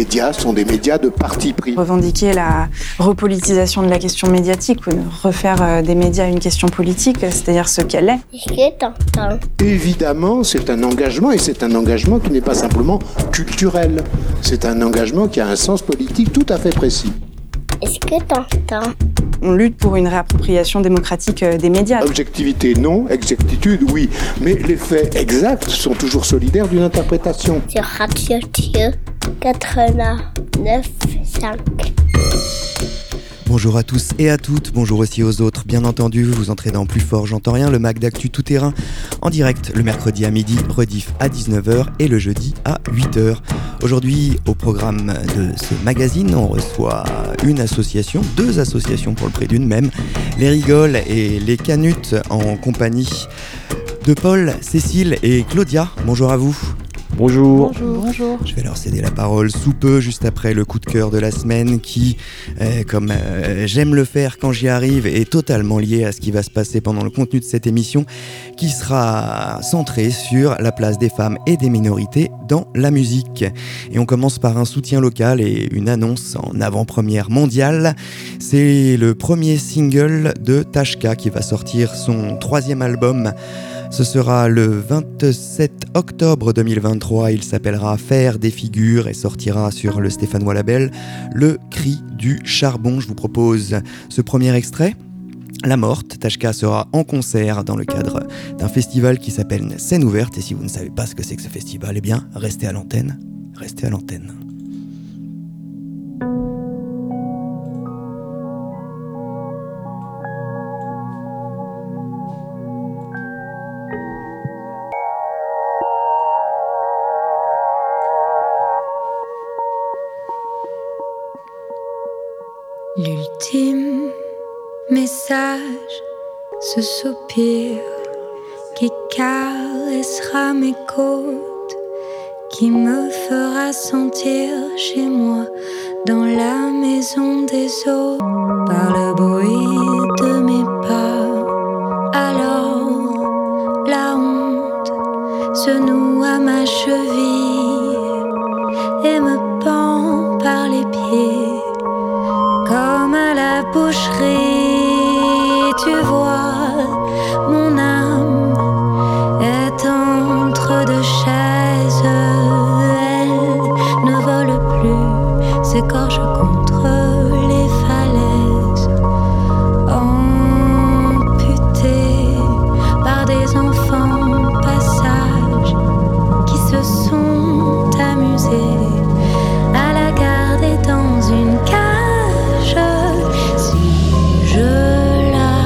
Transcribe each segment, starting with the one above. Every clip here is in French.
médias sont des médias de parti pris. Revendiquer la repolitisation de la question médiatique ou refaire des médias une question politique, c'est-à-dire ce qu'elle est. Est-ce que t'entends ? Évidemment, c'est un engagement, et c'est un engagement qui n'est pas simplement culturel. C'est un engagement qui a un sens politique tout à fait précis. Est-ce que t'entends ? On lutte pour une réappropriation démocratique des médias. Objectivité, non. Exactitude, oui. Mais les faits exacts sont toujours solidaires d'une interprétation. Sur Radio Dieu 89.5. Bonjour à tous et à toutes, bonjour aussi aux autres. Bien entendu, vous entrez dans Plus Fort J'entends Rien, le Mac d'actu tout terrain, en direct le mercredi à midi, rediff à 19h et le jeudi à 8h. Aujourd'hui, au programme de ce magazine, on reçoit deux associations pour le prix d'une même, les Rigoles et les Canutes, en compagnie de Paul, Cécile et Claudia. Bonjour à vous. Bonjour. Bonjour. Je vais leur céder la parole sous peu, juste après le coup de cœur de la semaine qui, comme j'aime le faire quand j'y arrive, est totalement lié à ce qui va se passer pendant le contenu de cette émission, qui sera centrée sur la place des femmes et des minorités dans la musique. Et on commence par un soutien local et une annonce en avant-première mondiale. C'est le premier single de Tashka qui va sortir son 3e album. Ce sera le 27 octobre 2023, il s'appellera Faire des figures et sortira sur le Stéphanois Label, Le Cri du Charbon. Je vous propose ce premier extrait. La Morte, Tashka sera en concert dans le cadre d'un festival qui s'appelle Scène Ouverte. Et si vous ne savez pas ce que c'est que ce festival, eh bien, restez à l'antenne. L'ultime message, ce soupir qui caressera mes côtes, qui me fera sentir chez moi dans la maison des autres, par le bruit de mes pas. Alors la honte se noue à ma cheville et me pend par les pieds. Comme à la boucherie, tu vois, mon âme est entre deux chaises. Elle ne vole plus, s'écorche contre les falaises. Amputée par des enfants passages qui se sont amusés à la garder dans une cage. Si je la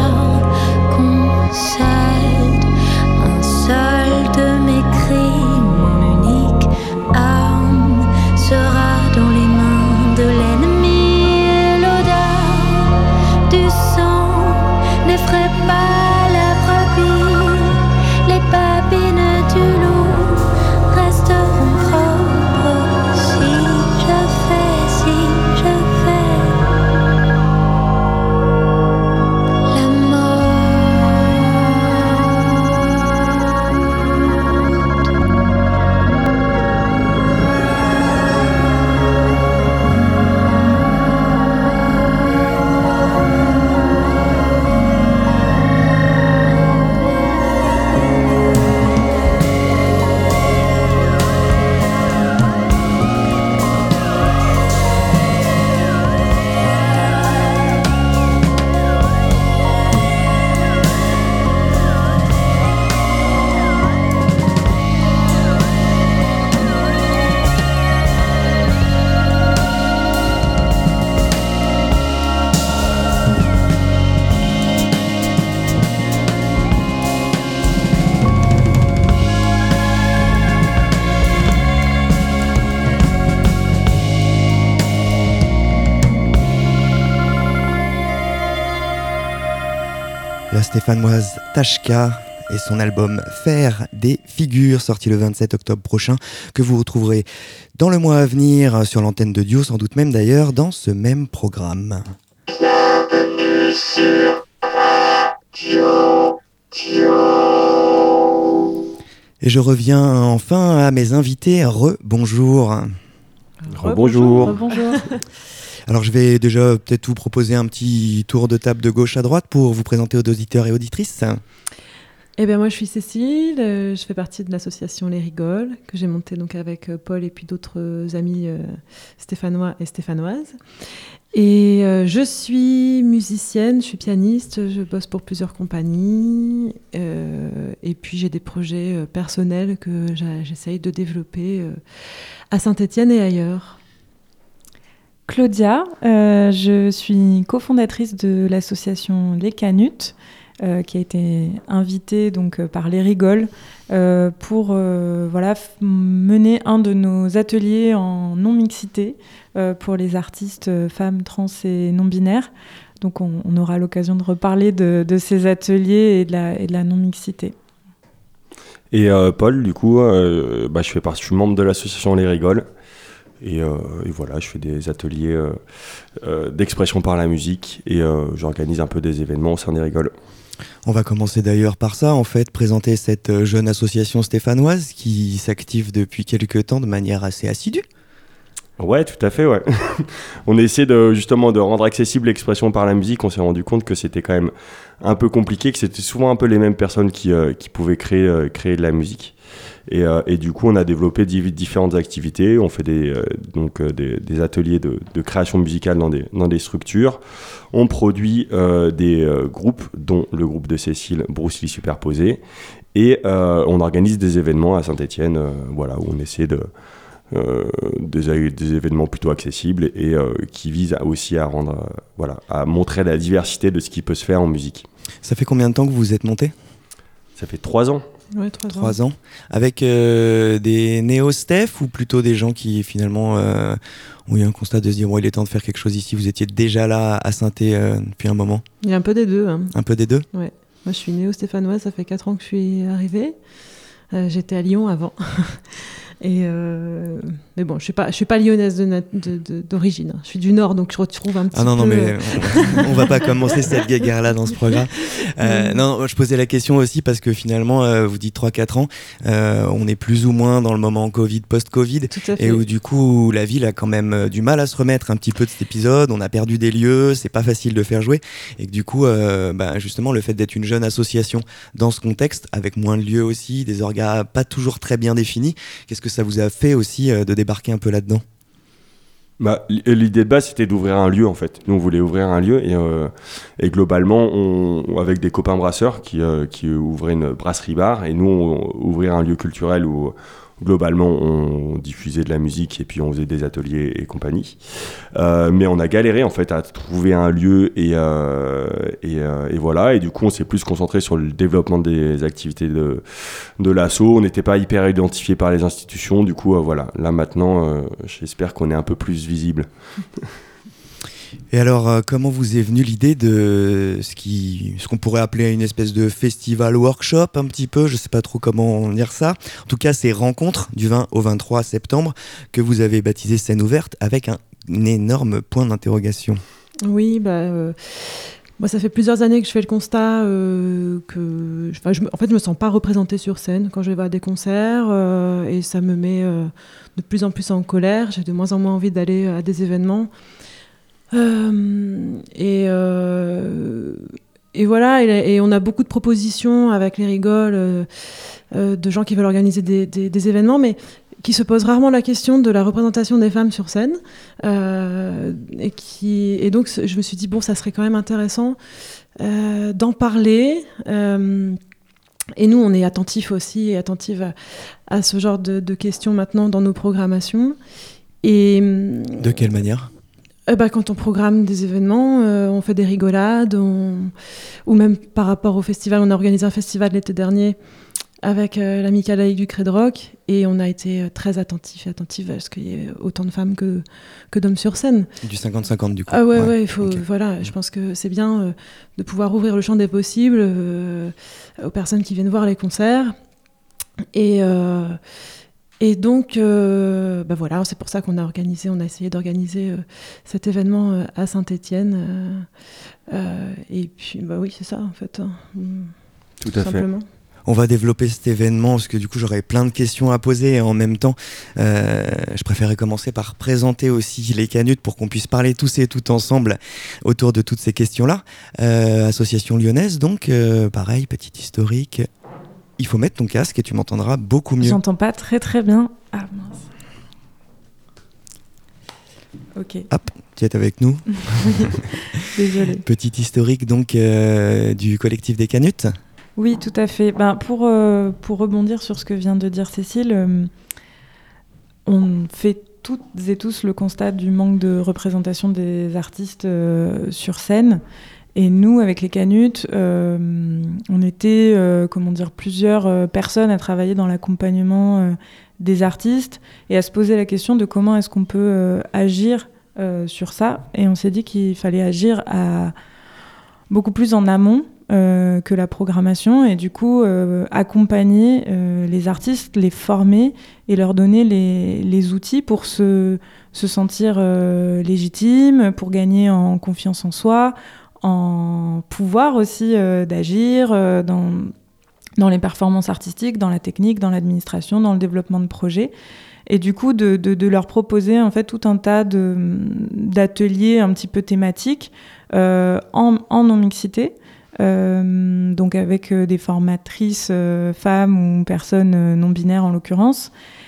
concède, un seul de mes cris, mon unique arme, sera dans les mains de l'ennemi. Et l'odeur du sang n'effraie pas la brebis. Les babines du loup resteront propres si je fais. La stéphanoise Tashka et son album Faire des figures, sorti le 27 octobre prochain, que vous retrouverez dans le mois à venir sur l'antenne de Dio, sans doute même d'ailleurs dans ce même programme. Bienvenue sur Radio Dio. Et je reviens enfin à mes invités. Bonjour. Bonjour. Bonjour. Alors je vais déjà peut-être vous proposer un petit tour de table de gauche à droite pour vous présenter aux auditeurs et auditrices. Eh bien moi je suis Cécile, je fais partie de l'association Les Rigoles que j'ai montée donc avec Paul et puis d'autres amis stéphanois et stéphanoises. Et je suis musicienne, je suis pianiste, je bosse pour plusieurs compagnies et puis j'ai des projets personnels que j'essaye de développer à Saint-Étienne et ailleurs. Claudia, je suis cofondatrice de l'association Les Canutes, qui a été invitée donc, par Les Rigoles pour mener un de nos ateliers en non-mixité pour les artistes femmes, trans et non-binaires. Donc on aura l'occasion de reparler de ces ateliers et de la non-mixité. Et Paul, du coup, je suis membre de l'association Les Rigoles. Et voilà, je fais des ateliers d'expression par la musique et j'organise un peu des événements au sein des Rigoles. On va commencer d'ailleurs par ça, en fait, présenter cette jeune association stéphanoise qui s'active depuis quelques temps de manière assez assidue. Ouais, tout à fait, ouais. On a essayé justement de rendre accessible l'expression par la musique. On s'est rendu compte que c'était quand même un peu compliqué, que c'était souvent un peu les mêmes personnes qui pouvaient créer de la musique. Et du coup, on a développé différentes activités. On fait des ateliers de création musicale dans des structures. On produit des groupes, dont le groupe de Cécile, Bruce Lee Superposé. Et on organise des événements à Saint-Étienne, où on essaie des événements plutôt accessibles et qui visent aussi à à montrer la diversité de ce qui peut se faire en musique. Ça fait combien de temps que vous vous êtes monté ? Ça fait 3 ans. Ouais, 3 ans. Avec des néo-Steph ou plutôt des gens qui finalement ont eu un constat de se dire il est temps de faire quelque chose ici. Vous étiez déjà là à Saint-É depuis un moment ? Il y a un peu des deux. Hein. Un peu des deux ? Ouais. Moi je suis néo-stéphanoise, ça fait 4 ans que je suis arrivée. J'étais à Lyon avant. Mais bon, je suis pas lyonnaise d'origine. Je suis du Nord, donc je retrouve un petit peu... Ah non, mais on va pas commencer cette guéguerre-là dans ce programme. Non, je posais la question aussi parce que finalement, vous dites 3-4 ans, on est plus ou moins dans le moment Covid, post-Covid, et où du coup, la ville a quand même du mal à se remettre un petit peu de cet épisode. On a perdu des lieux, c'est pas facile de faire jouer, et que du coup, justement, le fait d'être une jeune association dans ce contexte, avec moins de lieux aussi, des orgas pas toujours très bien définis, qu'est-ce que ça vous a fait aussi de débarquer un peu là-dedans ? L'idée de base, c'était d'ouvrir un lieu, en fait. Nous, on voulait ouvrir un lieu et globalement, avec des copains brasseurs qui ouvraient une brasserie bar, et nous, on ouvrir un lieu culturel où globalement, on diffusait de la musique et puis on faisait des ateliers et compagnie. Mais on a galéré, en fait, à trouver un lieu et voilà. Et du coup, on s'est plus concentré sur le développement des activités de l'asso. On n'était pas hyper identifié par les institutions. Du coup, voilà. Là, maintenant, j'espère qu'on est un peu plus visible. Et alors, comment vous est venue l'idée de ce qu'on pourrait appeler une espèce de festival workshop un petit peu, je sais pas trop comment dire ça. En tout cas, ces rencontres du 20 au 23 septembre que vous avez baptisé Scène ouverte avec un énorme point d'interrogation. Oui, moi, ça fait plusieurs années que je fais le constat que je me sens pas représentée sur scène quand je vais à des concerts et ça me met de plus en plus en colère. J'ai de moins en moins envie d'aller à des événements. Et voilà, et on a beaucoup de propositions avec Les Rigoles de gens qui veulent organiser des événements, mais qui se posent rarement la question de la représentation des femmes sur scène. Et donc, je me suis dit, ça serait quand même intéressant d'en parler. Et nous, on est attentifs aussi, et attentives à ce genre de questions maintenant dans nos programmations. Et, de quelle manière ? Quand on programme des événements, on fait des rigolades, ou même par rapport au festival, on a organisé un festival l'été dernier avec l'amicale laïque du Cré de Roc, et on a été très attentifs à ce qu'il y ait autant de femmes que d'hommes sur scène. Du 50-50 du coup. Ah ouais, il faut, okay. Voilà, je pense que c'est bien de pouvoir ouvrir le champ des possibles aux personnes qui viennent voir les concerts. Et donc, voilà, c'est pour ça qu'on a essayé d'organiser cet événement à Saint-Étienne. Et puis, oui, c'est ça, en fait. Tout à simplement. fait. On va développer cet événement parce que du coup j'aurais plein de questions à poser et en même temps je préférais commencer par présenter aussi les Canutes pour qu'on puisse parler tous et toutes ensemble autour de toutes ces questions-là. Association lyonnaise donc, pareil, petit historique. Il faut mettre ton casque et tu m'entendras beaucoup mieux. J'entends pas très très bien. Ah mince. Ok. Hop, tu es avec nous. Désolée. Petit historique donc du collectif des Canutes. Oui, tout à fait. Pour rebondir sur ce que vient de dire Cécile, on fait toutes et tous le constat du manque de représentation des artistes sur scène. Et nous, avec les Canutes, on était plusieurs personnes à travailler dans l'accompagnement des artistes et à se poser la question de comment est-ce qu'on peut agir sur ça. Et on s'est dit qu'il fallait agir beaucoup plus en amont que la programmation et du coup accompagner les artistes, les former et leur donner les outils pour se sentir légitimes, pour gagner en confiance en soi, en pouvoir aussi d'agir dans les performances artistiques, dans la technique, dans l'administration, dans le développement de projets. Et du coup, de leur proposer en fait tout un tas d'ateliers un petit peu thématiques en non-mixité, donc avec des formatrices femmes ou personnes non-binaires en l'occurrence,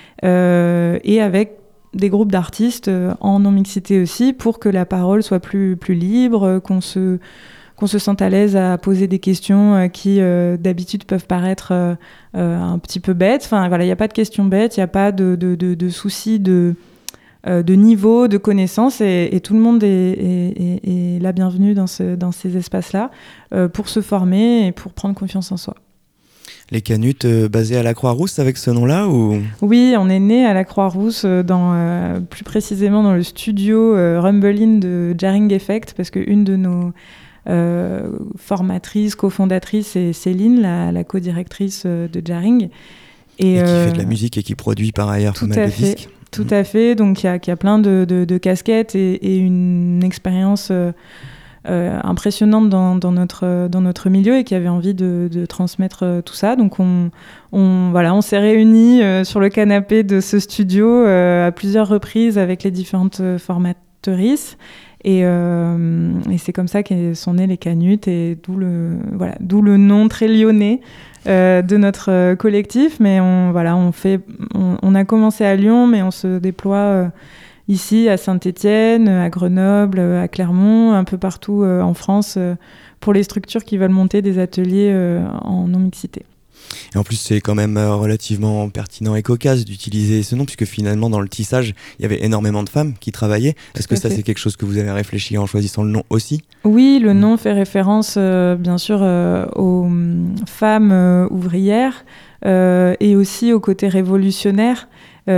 et avec des groupes d'artistes en non-mixité aussi, pour que la parole soit plus libre, qu'on se sente à l'aise à poser des questions qui d'habitude peuvent paraître un petit peu bêtes. Enfin voilà, il n'y a pas de questions bêtes, il n'y a pas de soucis de niveau, de connaissances, et tout le monde est la bienvenue dans ces espaces-là pour se former et pour prendre confiance en soi. Les Canutes basées à la Croix-Rousse avec ce nom-là ou... Oui, on est né à la Croix-Rousse, plus précisément dans le studio Rumble-In de Jarring Effect, parce qu'une de nos formatrices, cofondatrices, c'est Céline, la co-directrice de Jarring. Et qui fait de la musique et qui produit par ailleurs pas mal de disques. Tout à fait, donc il y a plein de casquettes et une expérience impressionnante dans notre milieu et qui avait envie de transmettre tout ça. Donc on s'est réunis sur le canapé de ce studio à plusieurs reprises avec les différentes formatrices. Et c'est comme ça qu'ils sont nés les Canutes, et d'où le nom très lyonnais de notre collectif. Mais on a commencé à Lyon, mais on se déploie ici à Saint-Étienne, à Grenoble, à Clermont, un peu partout en France, pour les structures qui veulent monter des ateliers en non-mixité. Et en plus, c'est quand même relativement pertinent et cocasse d'utiliser ce nom, puisque finalement, dans le tissage, il y avait énormément de femmes qui travaillaient. Est-ce que ça, c'est quelque chose que vous avez réfléchi en choisissant le nom aussi ? Oui, le nom fait référence, bien sûr, aux femmes ouvrières et aussi au côté révolutionnaire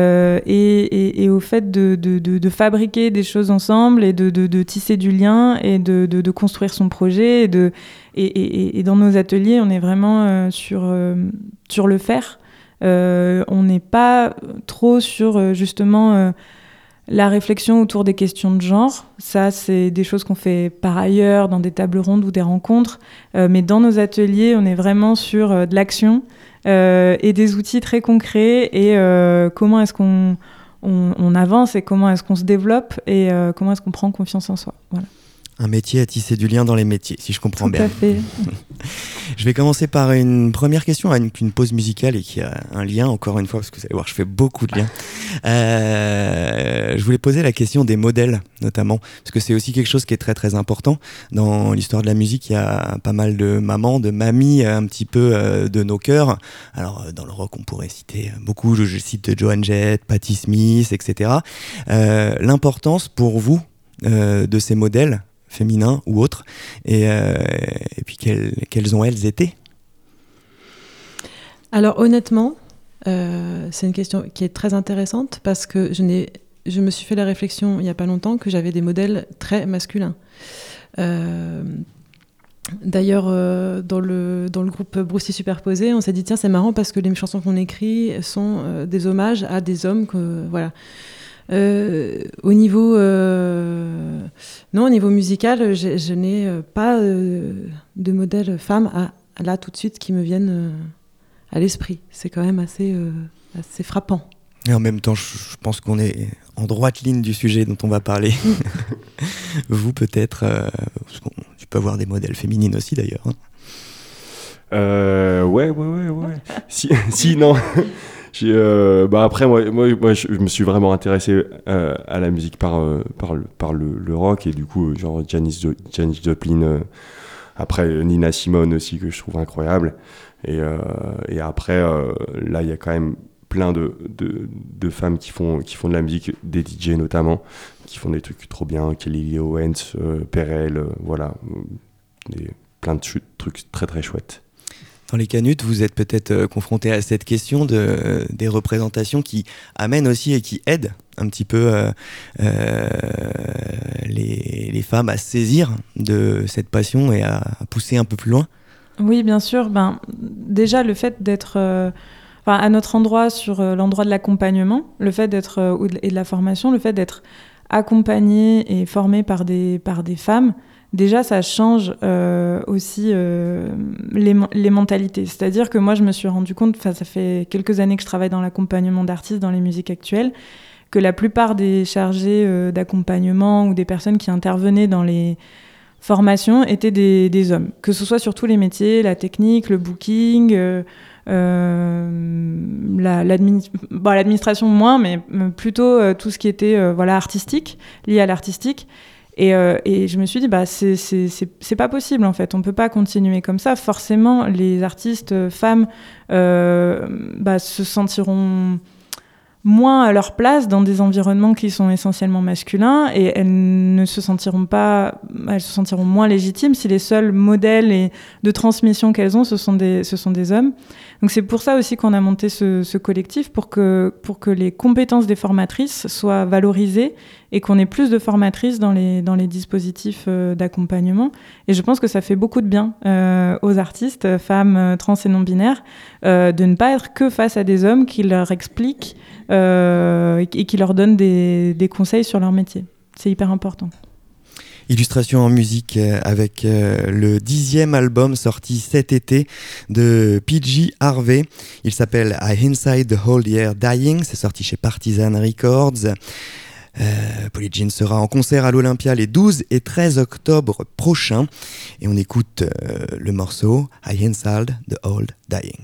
et au fait de fabriquer des choses ensemble et de tisser du lien et de construire son projet. Et dans nos ateliers, on est vraiment sur le faire. On n'est pas trop sur justement la réflexion autour des questions de genre. Ça, c'est des choses qu'on fait par ailleurs dans des tables rondes ou des rencontres. Mais dans nos ateliers, on est vraiment sur de l'action et des outils très concrets et comment est-ce qu'on avance et comment est-ce qu'on se développe et comment est-ce qu'on prend confiance en soi. Voilà. Un métier à tisser du lien dans les métiers, si je comprends bien. Tout à fait. Je vais commencer par une première question avec une pause musicale et qui a un lien, encore une fois, parce que vous allez voir, je fais beaucoup de liens. Je voulais poser la question des modèles, notamment, parce que c'est aussi quelque chose qui est très très important. Dans l'histoire de la musique, il y a pas mal de mamans, de mamies, un petit peu de nos cœurs. Alors, dans le rock, on pourrait citer beaucoup, je cite Joan Jett, Patti Smith, etc. L'importance pour vous de ces modèles, féminins ou autres, et puis quelles ont elles été ? Alors honnêtement, c'est une question qui est très intéressante parce que je me suis fait la réflexion il n'y a pas longtemps que j'avais des modèles très masculins. D'ailleurs, dans le groupe Broussis Superposé, on s'est dit tiens, c'est marrant parce que les chansons qu'on écrit sont des hommages à des hommes voilà. Au niveau musical, je n'ai pas de modèle femme là tout de suite qui me viennent à l'esprit. C'est quand même assez frappant. Et en même temps, je pense qu'on est en droite ligne du sujet dont on va parler. Vous, peut-être, tu peux avoir des modèles féminines aussi, d'ailleurs. Ouais. si, non. Après, moi, je me suis vraiment intéressé à la musique par le rock, et du coup, genre Janis Joplin, après Nina Simone aussi, que je trouve incroyable. Et après, là, il y a quand même plein de femmes qui font de la musique, des DJ notamment, qui font des trucs trop bien, Kelly Lee Owens, Perel, voilà, plein de trucs très très chouettes. Dans les Canutes, vous êtes peut-être confronté à cette question des représentations qui amènent aussi et qui aident un petit peu les femmes à se saisir de cette passion et à pousser un peu plus loin. Oui, bien sûr. Déjà, le fait d'être à notre endroit, sur l'endroit de l'accompagnement, le fait d'être, et de la formation, le fait d'être accompagné et formé par des femmes, déjà, ça change aussi les mentalités. C'est-à-dire que moi, je me suis rendu compte, ça fait quelques années que je travaille dans l'accompagnement d'artistes dans les musiques actuelles, que la plupart des chargés d'accompagnement ou des personnes qui intervenaient dans les formations étaient des hommes. Que ce soit sur tous les métiers, la technique, le booking, l'administration moins, mais plutôt tout ce qui était artistique, lié à l'artistique. Et je me suis dit, c'est pas possible en fait, on peut pas continuer comme ça. Forcément, les artistes femmes se sentiront moins à leur place dans des environnements qui sont essentiellement masculins, et elles se sentiront moins légitimes si les seuls modèles de transmission qu'elles ont, ce sont des hommes. Donc c'est pour ça aussi qu'on a monté ce collectif, pour que les compétences des formatrices soient valorisées et qu'on ait plus de formatrices dans les dispositifs d'accompagnement. Et je pense que ça fait beaucoup de bien aux artistes, femmes, trans et non-binaires, de ne pas être que face à des hommes qui leur expliquent et qui leur donnent des conseils sur leur métier. C'est hyper important. Illustration en musique avec le 10e album sorti cet été de PG Harvey. Il s'appelle I Inside the Whole Year Dying. C'est sorti chez Partisan Records. Polly Jean sera en concert à l'Olympia les 12 et 13 octobre prochains. Et on écoute le morceau I Inside the Whole Dying.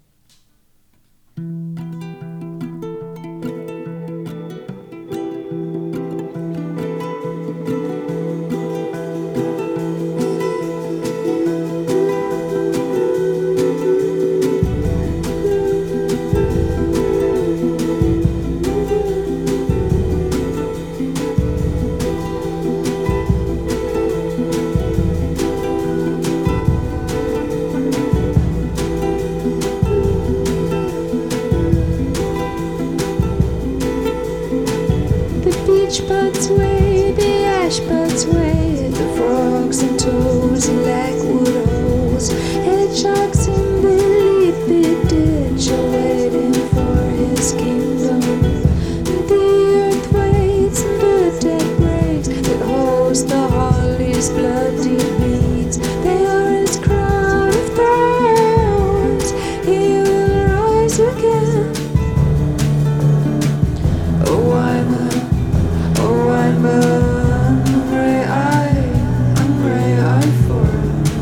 Buds way, the ash buds way, the frogs and toads and lackwood holes, hedgehogs in the leafy ditch are waiting for his kingdom. The earth waits and the dead breaks, it holds the holly's bloody beads. They are his crown of thorns, he will rise again. Oh, I'm hungry for.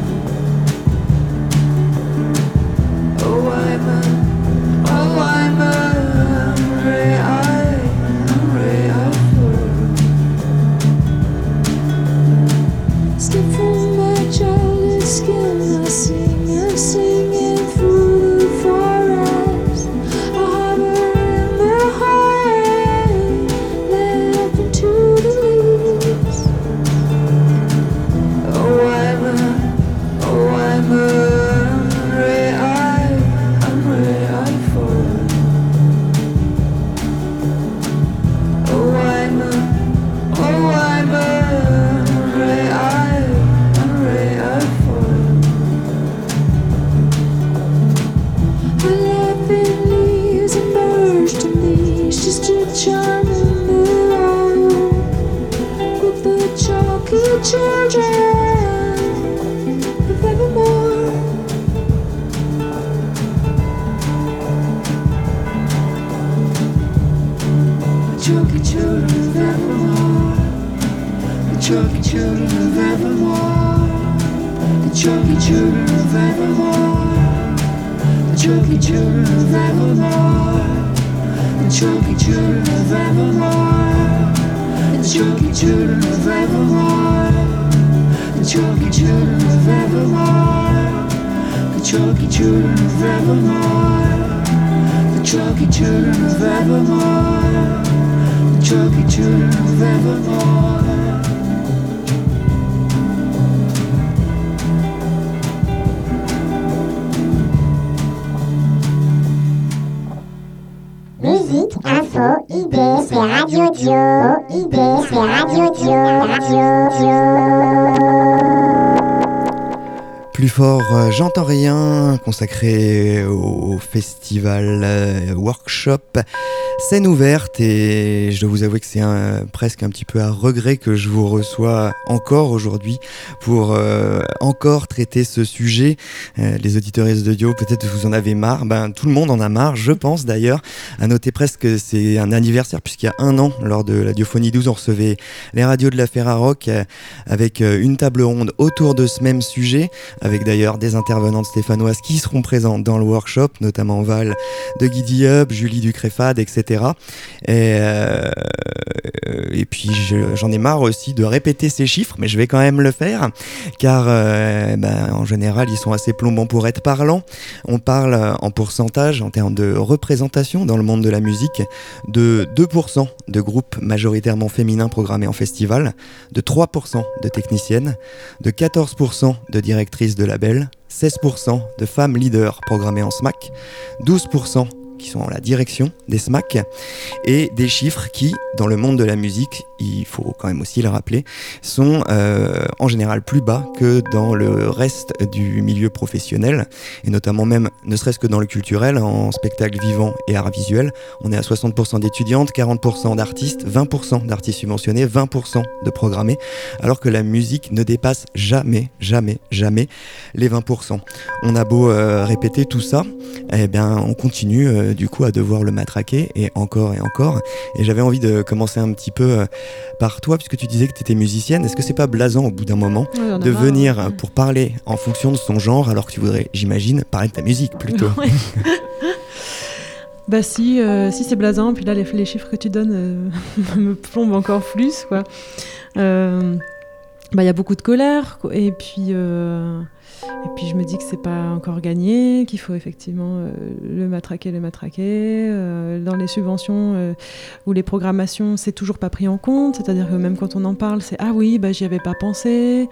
Oh, I'm hungry for. Step from my childless skin, I sing through the forest. I hover in the highway, led up into the leaves. Oh, I'm hungry for. Oh, I'm hungry for. The laughing leaves and bursting leaves, just a charm in the road. With the chalky children of evermore. chunky children of Evermore, the chunky children of Evermore, the chunky children of Evermore, the chunky children of Evermore, the chunky children of Evermore, the chunky children of Evermore, the chunky children of Evermore, the chunky children of Evermore, the chunky children of Evermore, the chunky children of Evermore. Musique, info, idées, c'est Radio Dio. Idées, c'est Radio Dio. Radio Dio. Plus fort, j'entends rien, consacré au festival workshop scène ouverte, et je dois vous avouer que c'est presque un petit peu à regret que je vous reçois encore aujourd'hui pour encore traiter ce sujet. Les auditeuristes de Dio, peut-être vous en avez marre, tout le monde en a marre, je pense d'ailleurs. À noter presque que c'est un anniversaire, puisqu'il y a 1 an, lors de la Diophonie 12, on recevait les radios de la Ferrarock avec une table ronde autour de ce même sujet, avec d'ailleurs des intervenantes stéphanoises qui seront présentes dans le workshop, notamment Val de Giddy Up, Julie Ducréfade, etc. Et puis j'en ai marre aussi de répéter ces chiffres, mais je vais quand même le faire, car en général ils sont assez plombants pour être parlants. On parle en pourcentage, en termes de représentation dans le monde de la musique, de 2% de groupes majoritairement féminins programmés en festival, de 3% de techniciennes, de 14% de directrices de labels, 16% de femmes leaders programmées en SMAC, 12% qui sont en la direction des SMAC, et des chiffres qui, dans le monde de la musique, il faut quand même aussi le rappeler, sont en général plus bas que dans le reste du milieu professionnel, et notamment même, ne serait-ce que dans le culturel, en spectacle vivant et art visuel. On est à 60% d'étudiantes, 40% d'artistes, 20% d'artistes subventionnés, 20% de programmés, alors que la musique ne dépasse jamais les 20%. On a beau répéter tout ça, on continue du coup à devoir le matraquer, et encore. Et j'avais envie de commencer un petit peu par toi, puisque tu disais que tu étais musicienne. Est-ce que c'est pas blasant au bout d'un moment de venir pour parler en fonction de son genre, alors que tu voudrais, j'imagine, parler de ta musique plutôt? Si c'est blasant, puis là les chiffres que tu donnes me plombent encore plus, quoi. Y a beaucoup de colère, et puis je me dis que c'est pas encore gagné, qu'il faut effectivement le matraquer. Dans les subventions ou les programmations, c'est toujours pas pris en compte, c'est-à-dire que même quand on en parle, c'est ah oui, j'y avais pas pensé.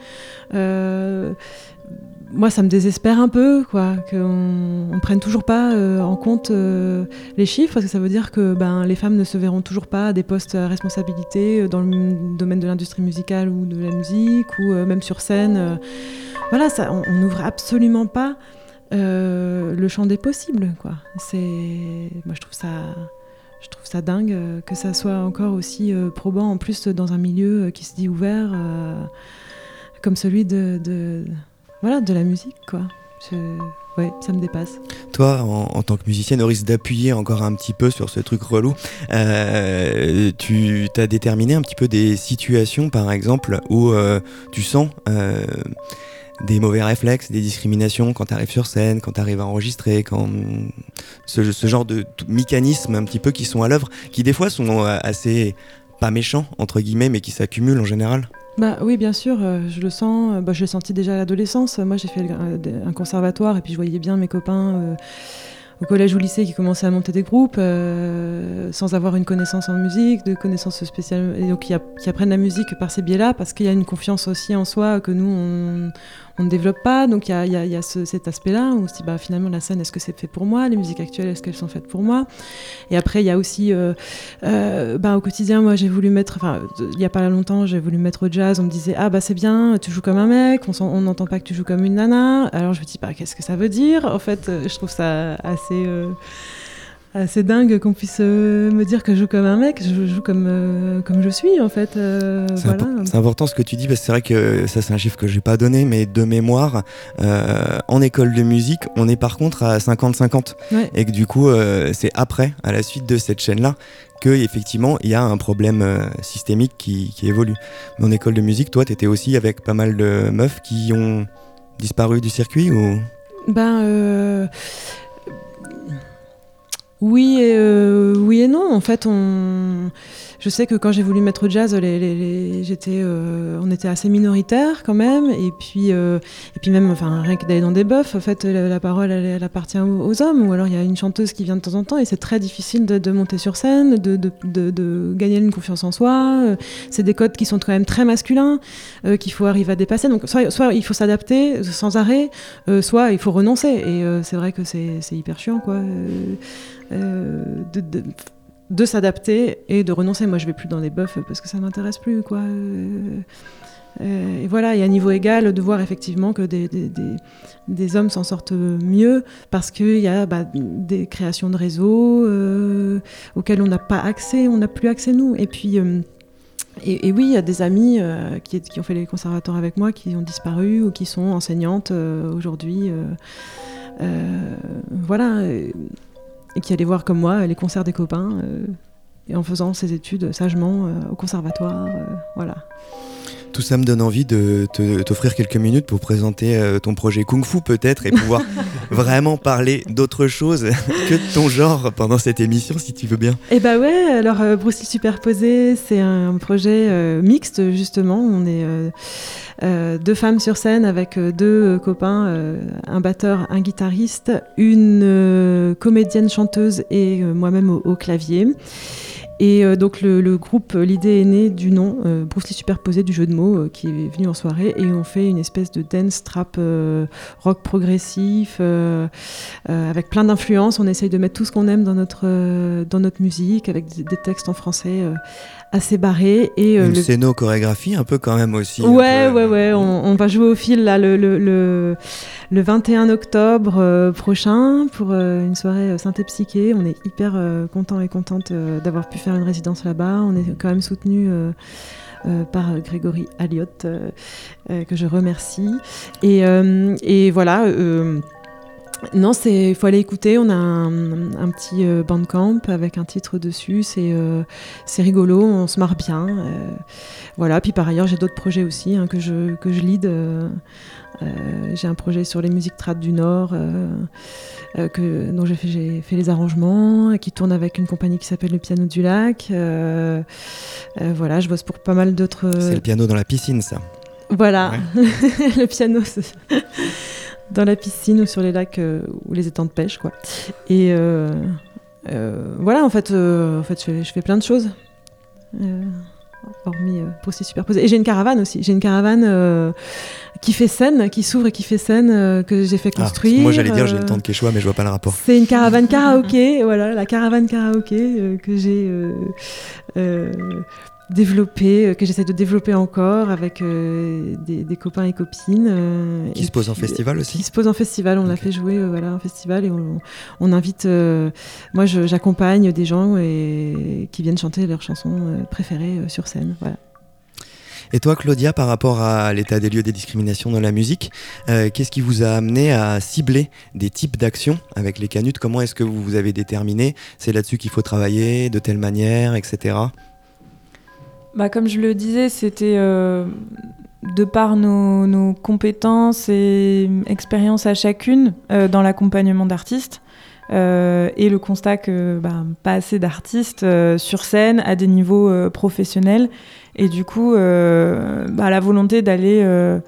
Moi, ça me désespère un peu, quoi, qu'on prenne toujours pas en compte les chiffres, parce que ça veut dire que les femmes ne se verront toujours pas à des postes à responsabilité dans le domaine de l'industrie musicale ou de la musique, ou même sur scène. Voilà, on n'ouvre absolument pas le champ des possibles, quoi. Moi, je trouve ça dingue que ça soit encore aussi probant, en plus dans un milieu qui se dit ouvert, comme celui de la musique, quoi. Ouais, ça me dépasse. Toi, en tant que musicienne, au risque d'appuyer encore un petit peu sur ce truc relou, tu t'as déterminé un petit peu des situations, par exemple, où tu sens des mauvais réflexes, des discriminations quand tu arrives sur scène, quand tu arrives à enregistrer, quand ce genre de mécanismes un petit peu qui sont à l'œuvre, qui des fois sont assez pas méchants, entre guillemets, mais qui s'accumulent en général? Oui, bien sûr, je le sens. Je l'ai senti déjà à l'adolescence. Moi, j'ai fait un conservatoire, et puis je voyais bien mes copains au collège ou au lycée qui commençaient à monter des groupes sans avoir une connaissance en musique, de connaissances spéciales, et donc qui apprennent la musique par ces biais-là, parce qu'il y a une confiance aussi en soi que nous, on ne développe pas. Donc il y a cet aspect-là où on se dit finalement la scène, est-ce que c'est fait pour moi? Les musiques actuelles, est-ce qu'elles sont faites pour moi? Et après il y a aussi au quotidien, moi j'ai voulu mettre, il y a pas longtemps, j'ai voulu mettre au jazz. On me disait c'est bien, tu joues comme un mec, on n'entend pas que tu joues comme une nana. Alors je me dis qu'est-ce que ça veut dire? En fait, je trouve ça assez dingue qu'on puisse me dire que je joue comme un mec. Je joue comme je suis, en fait. C'est important ce que tu dis, parce que c'est vrai que ça, c'est un chiffre que je n'ai pas donné, mais de mémoire, en école de musique, on est par contre à 50-50. Ouais. Et que du coup, c'est après, à la suite de cette chaîne-là, qu'effectivement, il y a un problème systémique qui évolue. Mais en école de musique, toi, tu étais aussi avec pas mal de meufs qui ont disparu du circuit ou... Oui et non. En fait, je sais que quand j'ai voulu mettre jazz, on était assez minoritaires quand même. Et puis même, enfin, rien que d'aller dans des bœufs, en fait, la parole, elle appartient aux hommes. Ou alors, il y a une chanteuse qui vient de temps en temps et c'est très difficile de monter sur scène, de gagner une confiance en soi. C'est des codes qui sont quand même très masculins, qu'il faut arriver à dépasser. Donc, soit il faut s'adapter sans arrêt, soit il faut renoncer. Et c'est vrai que c'est hyper chiant, quoi. De s'adapter et de renoncer. Moi, je vais plus dans les bœufs parce que ça m'intéresse plus, quoi. Et voilà, et à niveau égal, de voir effectivement que des hommes s'en sortent mieux parce qu'il y a des créations de réseaux auxquelles on n'a pas accès, on n'a plus accès nous. Et puis et oui, il y a des amis qui ont fait les conservatoires avec moi qui ont disparu ou qui sont enseignantes aujourd'hui. Voilà. Et qui allaient voir comme moi les concerts des copains et en faisant ses études sagement au conservatoire, voilà. Tout ça me donne envie de t'offrir quelques minutes pour présenter ton projet Kung Fu peut-être et pouvoir vraiment parler d'autre chose que de ton genre pendant cette émission si tu veux bien. Eh bah ouais, alors Bruce Lee Superposé, c'est un projet mixte justement, on est 2 femmes sur scène avec 2 copains, un batteur, un guitariste, une comédienne chanteuse et moi-même au clavier. Et donc le groupe, l'idée est née du nom Bruce Lee Superposé, du jeu de mots qui est venu en soirée, et on fait une espèce de dance trap rock progressif avec plein d'influences. On essaye de mettre tout ce qu'on aime dans notre musique avec des textes en français assez barrés et une scéno-chorégraphie un peu quand même aussi. Ouais, on va jouer au fil là le 21 octobre prochain pour une soirée synthé psyché. On est hyper contents et contentes d'avoir pu faire une résidence là-bas. On est quand même soutenus par Grégory Alliott que je remercie et voilà. Non, il faut aller écouter. On a un petit Bandcamp avec un titre dessus. C'est rigolo, on se marre bien. Voilà. Puis par ailleurs, j'ai d'autres projets aussi que je lead. J'ai un projet sur les musiques trad du Nord dont j'ai fait les arrangements, qui tourne avec une compagnie qui s'appelle Le Piano du Lac. Voilà, je bosse pour pas mal d'autres. C'est le piano dans la piscine, ça. Voilà, ouais. Le piano. Dans la piscine ou sur les lacs ou les étangs de pêche, quoi. Et voilà, en fait, je fais plein de choses. Hormis Bruce Lee Superposé. Et j'ai une caravane aussi. J'ai une caravane qui fait scène, qui s'ouvre et qui fait scène, que j'ai fait construire. Moi, j'allais dire, j'ai le temps de Quechua, mais je vois pas le rapport. C'est une caravane karaoké, voilà, la caravane karaoké que j'ai développé, que j'essaie de développer encore avec des copains et copines. Qui se posent en festival aussi ? Qui se posent en festival, on l'a fait jouer en festival et on invite, moi j'accompagne des gens qui viennent chanter leurs chansons préférées sur scène, voilà. Et toi, Claudia, par rapport à l'état des lieux des discriminations dans la musique, qu'est-ce qui vous a amené à cibler des types d'actions avec les Canuts ? Comment est-ce que vous avez déterminé ? C'est là-dessus qu'il faut travailler, de telle manière, etc. Comme je le disais, c'était de par nos compétences et expériences à chacune dans l'accompagnement d'artistes et le constat que pas assez d'artistes sur scène à des niveaux professionnels et du coup la volonté d'aller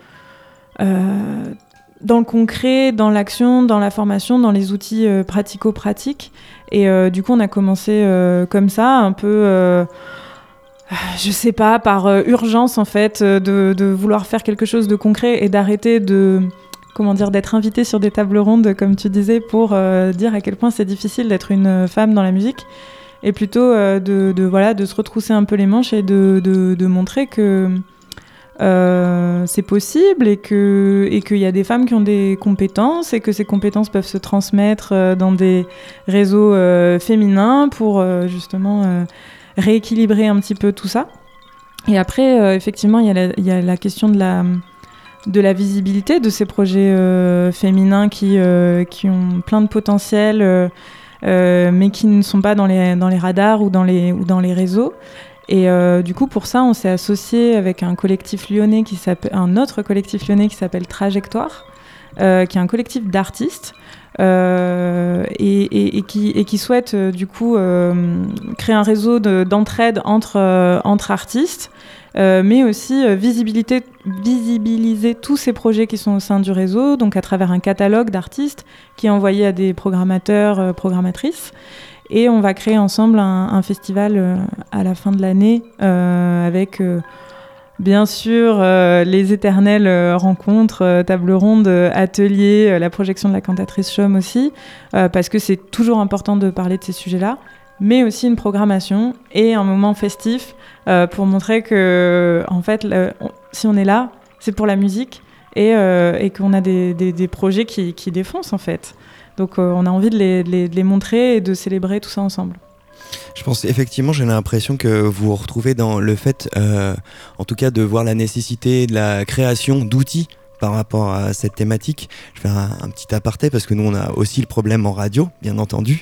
dans le concret, dans l'action, dans la formation, dans les outils pratico-pratiques et du coup on a commencé comme ça un peu je sais pas, par urgence en fait, de vouloir faire quelque chose de concret et d'arrêter d'être invité sur des tables rondes, comme tu disais, pour dire à quel point c'est difficile d'être une femme dans la musique, et plutôt de se retrousser un peu les manches et de montrer que c'est possible et qu'il y a des femmes qui ont des compétences et que ces compétences peuvent se transmettre dans des réseaux féminins pour justement rééquilibrer un petit peu tout ça. Et après, effectivement, il y a la question de la visibilité de ces projets féminins qui ont plein de potentiel mais qui ne sont pas dans les radars ou dans les réseaux. Et du coup, pour ça, on s'est associé avec un autre collectif lyonnais qui s'appelle Trajectoire, qui est un collectif d'artistes et qui souhaite du coup créer un réseau d'entraide entre artistes, mais aussi visibiliser tous ces projets qui sont au sein du réseau, donc à travers un catalogue d'artistes qui est envoyé à des programmateurs, programmatrices. Et on va créer ensemble un festival à la fin de l'année avec bien sûr les éternelles rencontres, tables rondes, ateliers, la projection de la cantatrice Chaume aussi, parce que c'est toujours important de parler de ces sujets-là, mais aussi une programmation et un moment festif pour montrer que en fait, si on est là, c'est pour la musique et qu'on a des projets qui défoncent en fait. Donc on a envie de les montrer et de célébrer tout ça ensemble. Je pense effectivement, j'ai l'impression que vous vous retrouvez dans le fait, en tout cas, de voir la nécessité de la création d'outils par rapport à cette thématique. Je vais faire un petit aparté parce que nous on a aussi le problème en radio, bien entendu,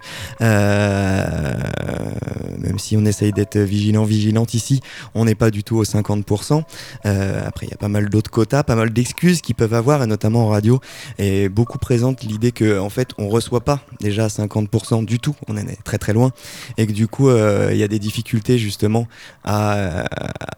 même si on essaye d'être vigilante ici, on n'est pas du tout aux 50%. Après il y a pas mal d'autres quotas, pas mal d'excuses qu'ils peuvent avoir, et notamment en radio, et beaucoup présente l'idée que en fait on reçoit pas déjà 50% du tout, on en est très très loin, et que du coup il y a des difficultés justement à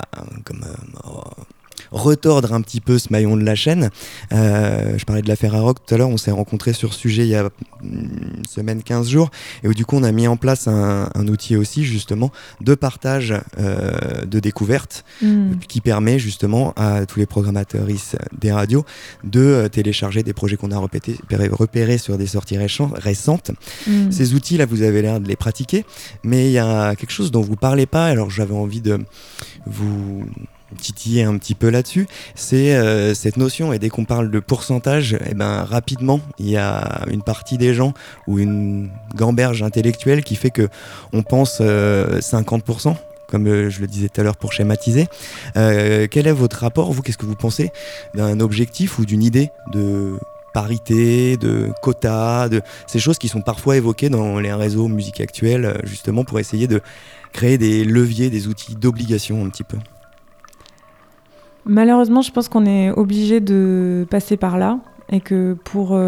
retordre un petit peu ce maillon de la chaîne. Je parlais de l'affaire Aroc tout à l'heure, on s'est rencontrés sur ce sujet il y a une semaine, 15 jours, et où du coup on a mis en place un outil aussi justement de partage de découvertes qui permet justement à tous les programmateurs des radios de télécharger des projets qu'on a repérés sur des sorties récentes. Ces outils là, vous avez l'air de les pratiquer, mais il y a quelque chose dont vous parlez pas, alors j'avais envie de vous titiller un petit peu là-dessus, c'est cette notion, et dès qu'on parle de pourcentage, rapidement il y a une partie des gens ou une gamberge intellectuelle qui fait que on pense 50%, comme je le disais tout à l'heure pour schématiser. Quel est votre rapport, vous, qu'est-ce que vous pensez d'un objectif ou d'une idée de parité, de quota, de ces choses qui sont parfois évoquées dans les réseaux musique actuelle, justement pour essayer de créer des leviers, des outils d'obligation un petit peu? Malheureusement, je pense qu'on est obligé de passer par là et que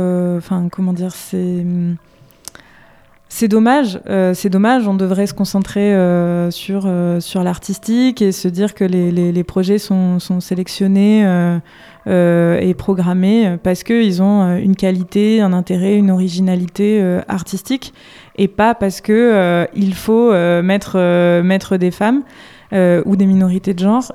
c'est dommage. On devrait se concentrer sur l'artistique et se dire que les projets sont sélectionnés et programmés parce qu'ils ont une qualité, un intérêt, une originalité artistique, et pas parce que il faut mettre des femmes ou des minorités de genre.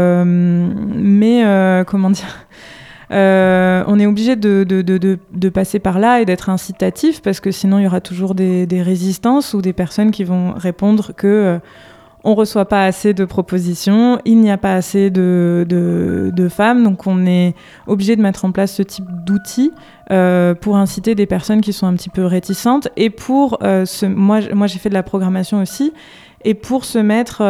On est obligé de passer par là et d'être incitatif, parce que sinon il y aura toujours des résistances ou des personnes qui vont répondre que on reçoit pas assez de propositions, il n'y a pas assez de femmes, donc on est obligé de mettre en place ce type d'outils pour inciter des personnes qui sont un petit peu réticentes, et pour moi j'ai fait de la programmation aussi, et pour se mettre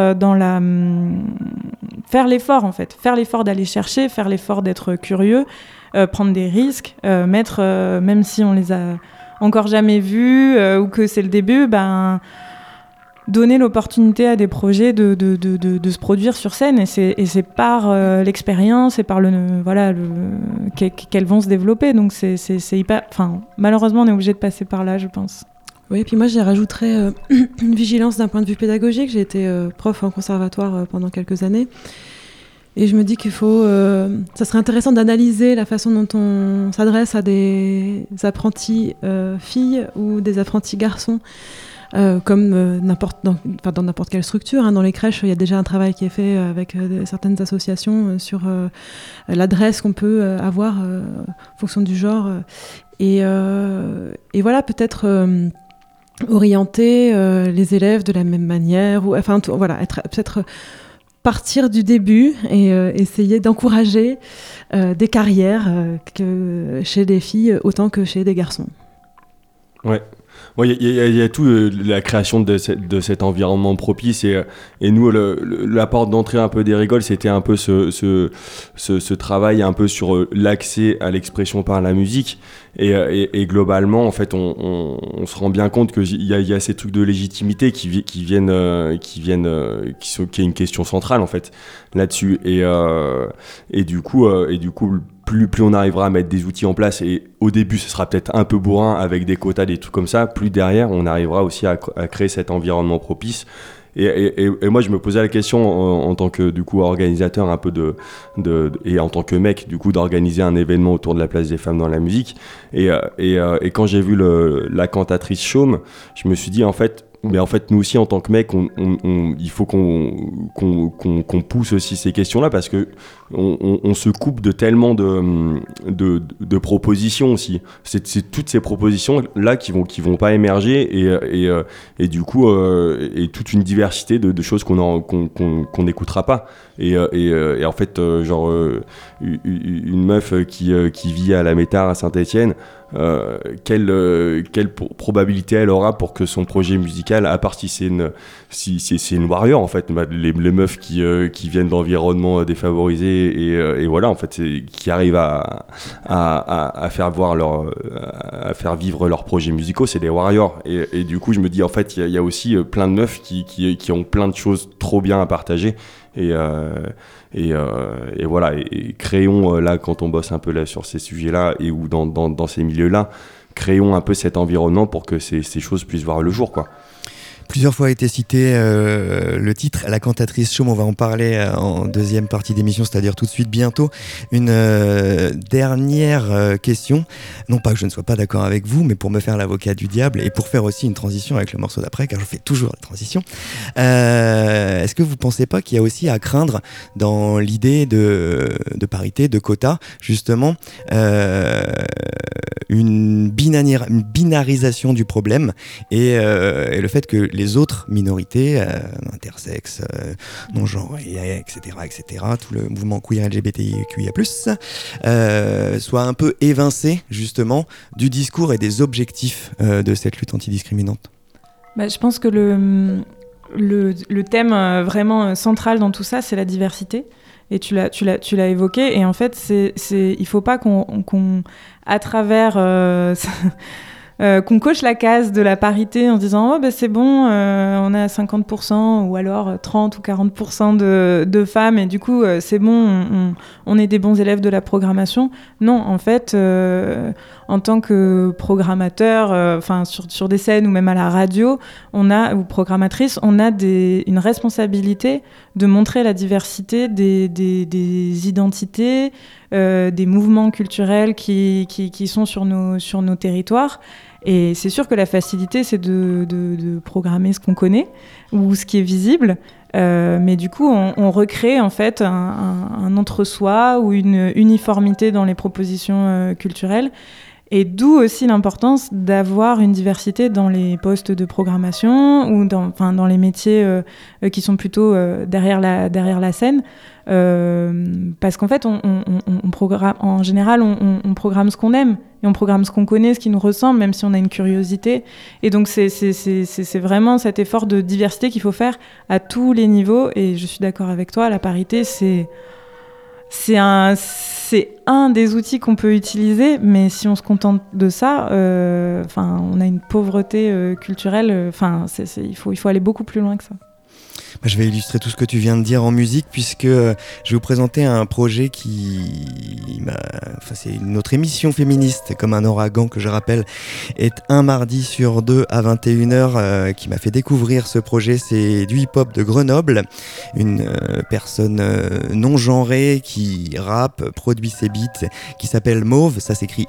faire l'effort en fait, faire l'effort d'aller chercher, faire l'effort d'être curieux, prendre des risques, même si on les a encore jamais vus ou que c'est le début, donner l'opportunité à des projets de se produire sur scène, et c'est par l'expérience et par qu'elles vont se développer. Donc c'est hyper, malheureusement on est obligé de passer par là, je pense. Oui, et puis moi j'y rajouterais une vigilance d'un point de vue pédagogique. J'ai été prof en conservatoire pendant quelques années, et je me dis qu'il faut, ça serait intéressant d'analyser la façon dont on s'adresse à des apprentis filles ou des apprentis garçons, comme dans n'importe quelle structure. Hein. Dans les crèches, il y a déjà un travail qui est fait avec certaines associations sur l'adresse qu'on peut avoir en fonction du genre. Et voilà, peut-être orienter les élèves de la même manière, ou peut-être partir du début et essayer d'encourager des carrières chez des filles autant que chez des garçons. Ouais. Il y a tout la création de cet environnement propice et nous la porte d'entrée un peu des Rigoles, c'était un peu ce travail un peu sur l'accès à l'expression par la musique et globalement en fait on se rend bien compte qu'il y a ces trucs de légitimité qui est une question centrale en fait là-dessus et du coup plus on arrivera à mettre des outils en place, et au début ce sera peut-être un peu bourrin avec des quotas, des trucs comme ça, plus derrière on arrivera aussi à créer cet environnement propice. Et moi je me posais la question en tant que du coup organisateur un peu et en tant que mec du coup d'organiser un événement autour de la place des femmes dans la musique et quand j'ai vu la cantatrice Chaume, je me suis dit en fait nous aussi en tant que mec il faut qu'on pousse aussi ces questions-là parce que on se coupe de tellement de propositions aussi. C'est toutes ces propositions là qui vont pas émerger et du coup et toute une diversité de choses qu'on n'écoutera pas et en fait une meuf qui vit à la Métard à Saint-Étienne, quelle probabilité elle aura pour que son projet musical, à part si c'est une warrior en fait, les meufs qui viennent d'environnements défavorisés et voilà en fait qui arrivent à faire vivre leurs projets musicaux, c'est des warriors et du coup je me dis en fait il y a aussi plein de meufs qui ont plein de choses trop bien à partager et voilà et créons là quand on bosse un peu là sur ces sujets là et ou dans ces milieux là, créons un peu cet environnement pour que ces choses puissent voir le jour quoi. Plusieurs fois a été cité le titre La cantatrice Chaume, on va en parler en deuxième partie d'émission, c'est-à-dire tout de suite bientôt. Une dernière question, non pas que je ne sois pas d'accord avec vous, mais pour me faire l'avocat du diable et pour faire aussi une transition avec le morceau d'après, car je fais toujours la transition. Est-ce que vous ne pensez pas qu'il y a aussi à craindre dans l'idée de parité, de quota, justement, une binarisation du problème et le fait que les autres minorités, intersexes, non-genrés, etc., tout le mouvement queer LGBTQIA+, soient un peu évincés justement du discours et des objectifs de cette lutte antidiscriminante. Je pense que le thème vraiment central dans tout ça, c'est la diversité. Et tu l'as évoqué. Et en fait, il faut pas qu'on à travers qu'on coche la case de la parité en se disant c'est bon, on a 50% ou alors 30 ou 40% de femmes et du coup c'est bon, on est des bons élèves de la programmation. Non, en fait, en tant que programmateur, sur des scènes ou même à la radio, ou programmatrice, on a une responsabilité de montrer la diversité des identités, des mouvements culturels qui sont sur nos territoires. Et c'est sûr que la facilité, c'est de programmer ce qu'on connaît ou ce qui est visible. Mais du coup, on recrée en fait un entre-soi ou une uniformité dans les propositions culturelles. Et d'où aussi l'importance d'avoir une diversité dans les postes de programmation ou dans les métiers qui sont plutôt derrière la scène. Parce qu'en fait, on programme, en général, on programme ce qu'on aime et on programme ce qu'on connaît, ce qui nous ressemble, même si on a une curiosité. Et donc, c'est vraiment cet effort de diversité qu'il faut faire à tous les niveaux. Et je suis d'accord avec toi, la parité, c'est un des outils qu'on peut utiliser, mais si on se contente de ça, on a une pauvreté culturelle. Il faut aller beaucoup plus loin que ça. Je vais illustrer tout ce que tu viens de dire en musique puisque je vais vous présenter un projet c'est une autre émission féministe comme un ouragan que je rappelle est un mardi sur 2 à 21h qui m'a fait découvrir ce projet. C'est du hip-hop de Grenoble, une personne non genrée qui rappe, produit ses beats, qui s'appelle Mauve, ça s'écrit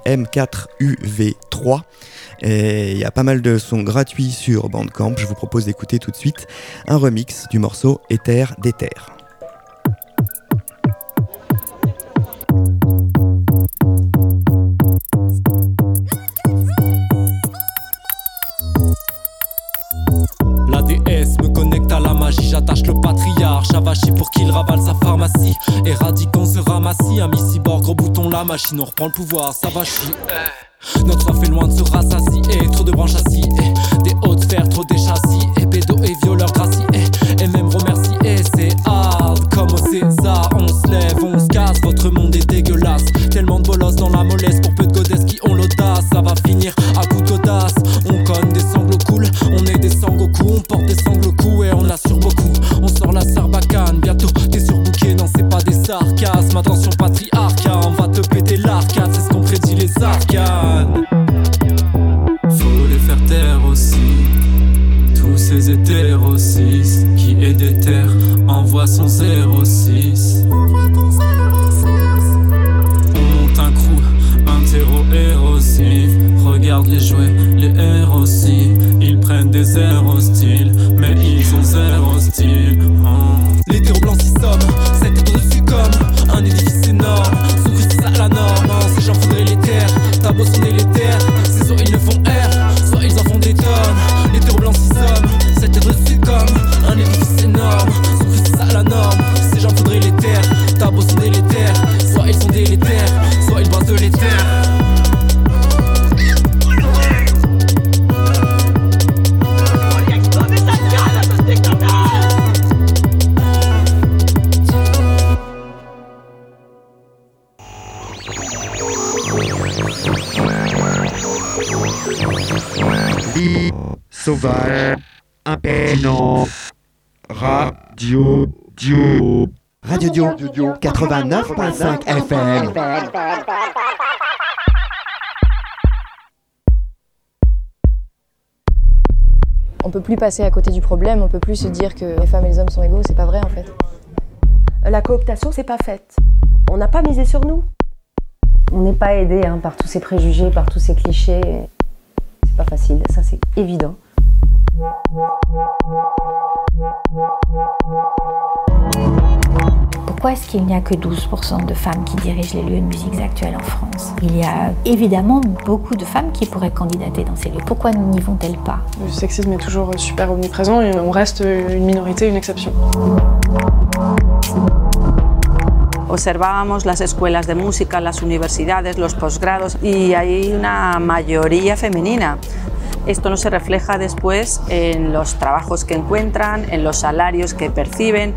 M4UV3. Et il y a pas mal de sons gratuits sur Bandcamp. Je vous propose d'écouter tout de suite un remix du morceau Éther d'éther. La déesse me connecte à la magie, j'attache le patriarche Avachi pour qu'il ravale sa pharmacie. Éradiquons ce ramassis, ami cyborg, gros bouton la machine, on reprend le pouvoir, ça va chier. Notre soif est loin de se rassasier. Trop de branches acier, des hautes sphères, trop des châssis. Et pédos et violeurs graciés, et même remerciés. C'est hard comme au César. On se lève, on se casse, votre monde est dégueulasse. Tellement de bolosses dans la mollesse pour peu de godesses qui ont l'audace. Ça va finir à coup d'audace. On cogne des sanglots cool, on est des Sangoku. On porte des sanglots coups et on assure beaucoup. On sort la sarbacane, bientôt t'es surbooké. Non c'est pas des sarcasmes, attention patriarcat. On va te péter l'arcade, c'est ce qu'on prédit les arcanes. Faut les faire taire aussi, tous ces hétérosis qui est déter, envoie son 06. On monte un crew, un terreau érosif. Regarde les jouets, les airs aussi. Ils prennent des airs hostiles, mais ils ont zéro style. Les terreaux blancs s'y somment, cette tête au-dessus comme un édifice énorme. Souffrir c'est ça la norme, ces gens faudrait les taire. T'as beau sonner les terres, c'est soit ils le font R, soit ils en font des tonnes. Les terreaux blancs s'y somment, cette tête au-dessus comme un édifice énorme. Souffrir c'est ça la norme, ces gens faudrait les taire. T'as beau sonner les terres, soit ils sont délétères, soit ils brassent de l'éther. Sauvage, impertinent, Radio Dio. Radio Dio, 89.5 FM. On peut plus passer à côté du problème, on peut plus se dire que les femmes et les hommes sont égaux, c'est pas vrai en fait. La cooptation, c'est pas faite. On n'a pas misé sur nous. On n'est pas aidé par tous ces préjugés, par tous ces clichés. C'est pas facile, ça c'est évident. Pourquoi est-ce qu'il n'y a que 12% de femmes qui dirigent les lieux de musique actuels en France? Il y a évidemment beaucoup de femmes qui pourraient candidater dans ces lieux. Pourquoi n'y vont-elles pas? Le sexisme est toujours super omniprésent et on reste une minorité, une exception. Observábamos las escuelas de música, las universidades, los posgrados y hay una mayoría femenina. Esto no se refleja después en los trabajos que encuentran, en los salarios que perciben.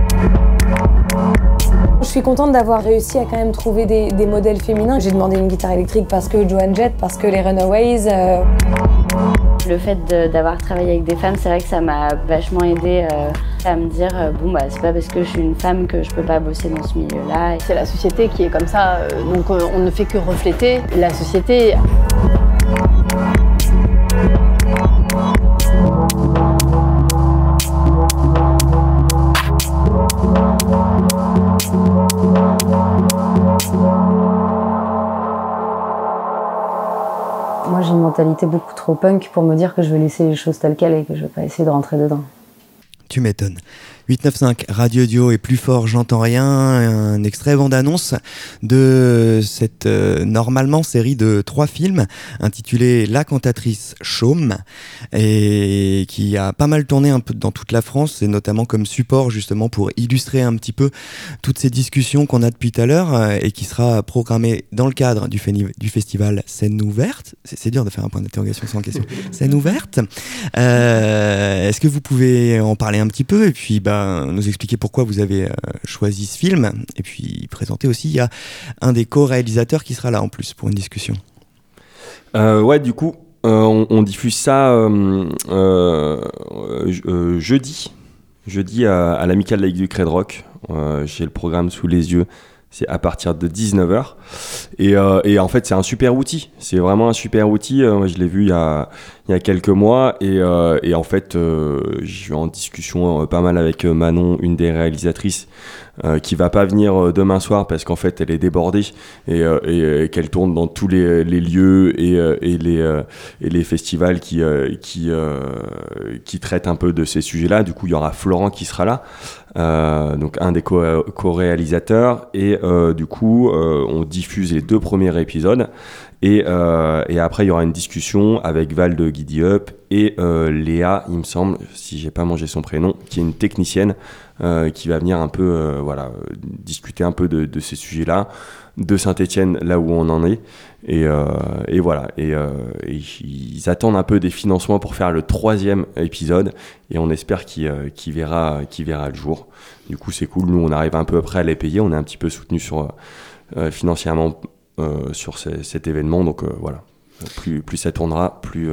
Je suis contente d'avoir réussi à quand même trouver des modèles féminins. J'ai demandé une guitare électrique parce que Joan Jett, parce que les Runaways. Le fait d'avoir travaillé avec des femmes, c'est vrai que ça m'a vachement aidée à me dire c'est pas parce que je suis une femme que je peux pas bosser dans ce milieu-là. C'est la société qui est comme ça, donc on ne fait que refléter la société. Moi j'ai une mentalité beaucoup trop punk pour me dire que je vais laisser les choses telles quelles et que je vais pas essayer de rentrer dedans. Tu m'étonnes. 895 Radio Dio et Plus fort j'entends rien, un extrait bande-annonce de cette normalement série de 3 films intitulée La cantatrice Chaume et qui a pas mal tourné un peu dans toute la France et notamment comme support justement pour illustrer un petit peu toutes ces discussions qu'on a depuis tout à l'heure et qui sera programmée dans le cadre du festival Scène ouverte. C'est dur de faire un point d'interrogation sans question. Scène ouverte. Est-ce que vous pouvez en parler un petit peu et puis nous expliquer pourquoi vous avez choisi ce film et puis présenter aussi, il y a un des co-réalisateurs qui sera là en plus pour une discussion. Ouais, du coup, on diffuse ça jeudi à l'Amicale Laïque du Crède Rock. J'ai le programme sous les yeux. C'est à partir de 19h. Et en fait, c'est un super outil. C'est vraiment un super outil. Moi, je l'ai vu il y a quelques mois. Et en fait, je suis en discussion pas mal avec Manon, une des réalisatrices, qui va pas venir demain soir parce qu'en fait, elle est débordée et qu'elle tourne dans tous les lieux et les festivals qui traitent un peu de ces sujets-là. Du coup, il y aura Florent qui sera là. Donc un des co-réalisateurs et du coup on diffuse les 2 premiers épisodes et après il y aura une discussion avec Val de Giddy Up et Léa, il me semble, si j'ai pas mangé son prénom, qui est une technicienne qui va venir un peu discuter un peu de ces sujets-là, de Saint-Étienne, là où on en est. Et voilà. Et ils attendent un peu des financements pour faire le 3e épisode. Et on espère qu'il verra le jour. Du coup, c'est cool. Nous, on arrive un peu après à les payer. On est un petit peu soutenus financièrement sur cet événement. Donc voilà. Plus ça tournera, plus...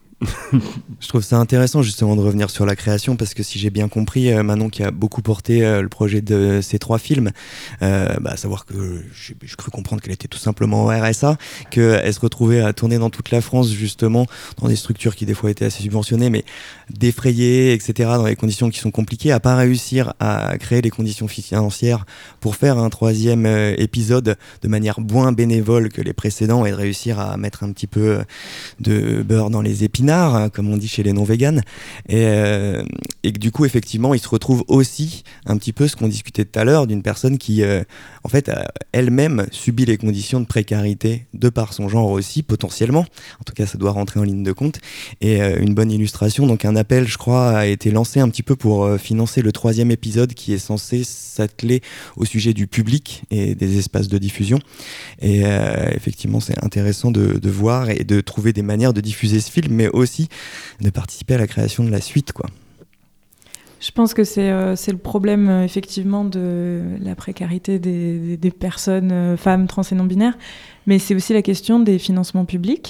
Je trouve ça intéressant justement de revenir sur la création, parce que si j'ai bien compris, Manon qui a beaucoup porté le projet de ces 3 films, à savoir que j'ai cru comprendre qu'elle était tout simplement au RSA, qu'elle se retrouvait à tourner dans toute la France justement dans des structures qui des fois étaient assez subventionnées mais défrayées, etc., dans des conditions qui sont compliquées, à pas réussir à créer les conditions financières pour faire un 3e épisode de manière moins bénévole que les précédents et de réussir à mettre un petit peu de beurre dans les épinards, comme on dit chez les non-véganes, et que du coup effectivement il se retrouve aussi un petit peu ce qu'on discutait tout à l'heure d'une personne qui en fait elle-même subit les conditions de précarité de par son genre aussi potentiellement, en tout cas ça doit rentrer en ligne de compte, et une bonne illustration, donc un appel je crois a été lancé un petit peu pour financer le 3e épisode qui est censé s'atteler au sujet du public et des espaces de diffusion, et effectivement c'est intéressant de voir et de trouver des manières de diffuser ce film, mais aussi de participer à la création de la suite, quoi. Je pense que c'est le problème effectivement de la précarité des personnes, femmes, trans et non-binaires, mais c'est aussi la question des financements publics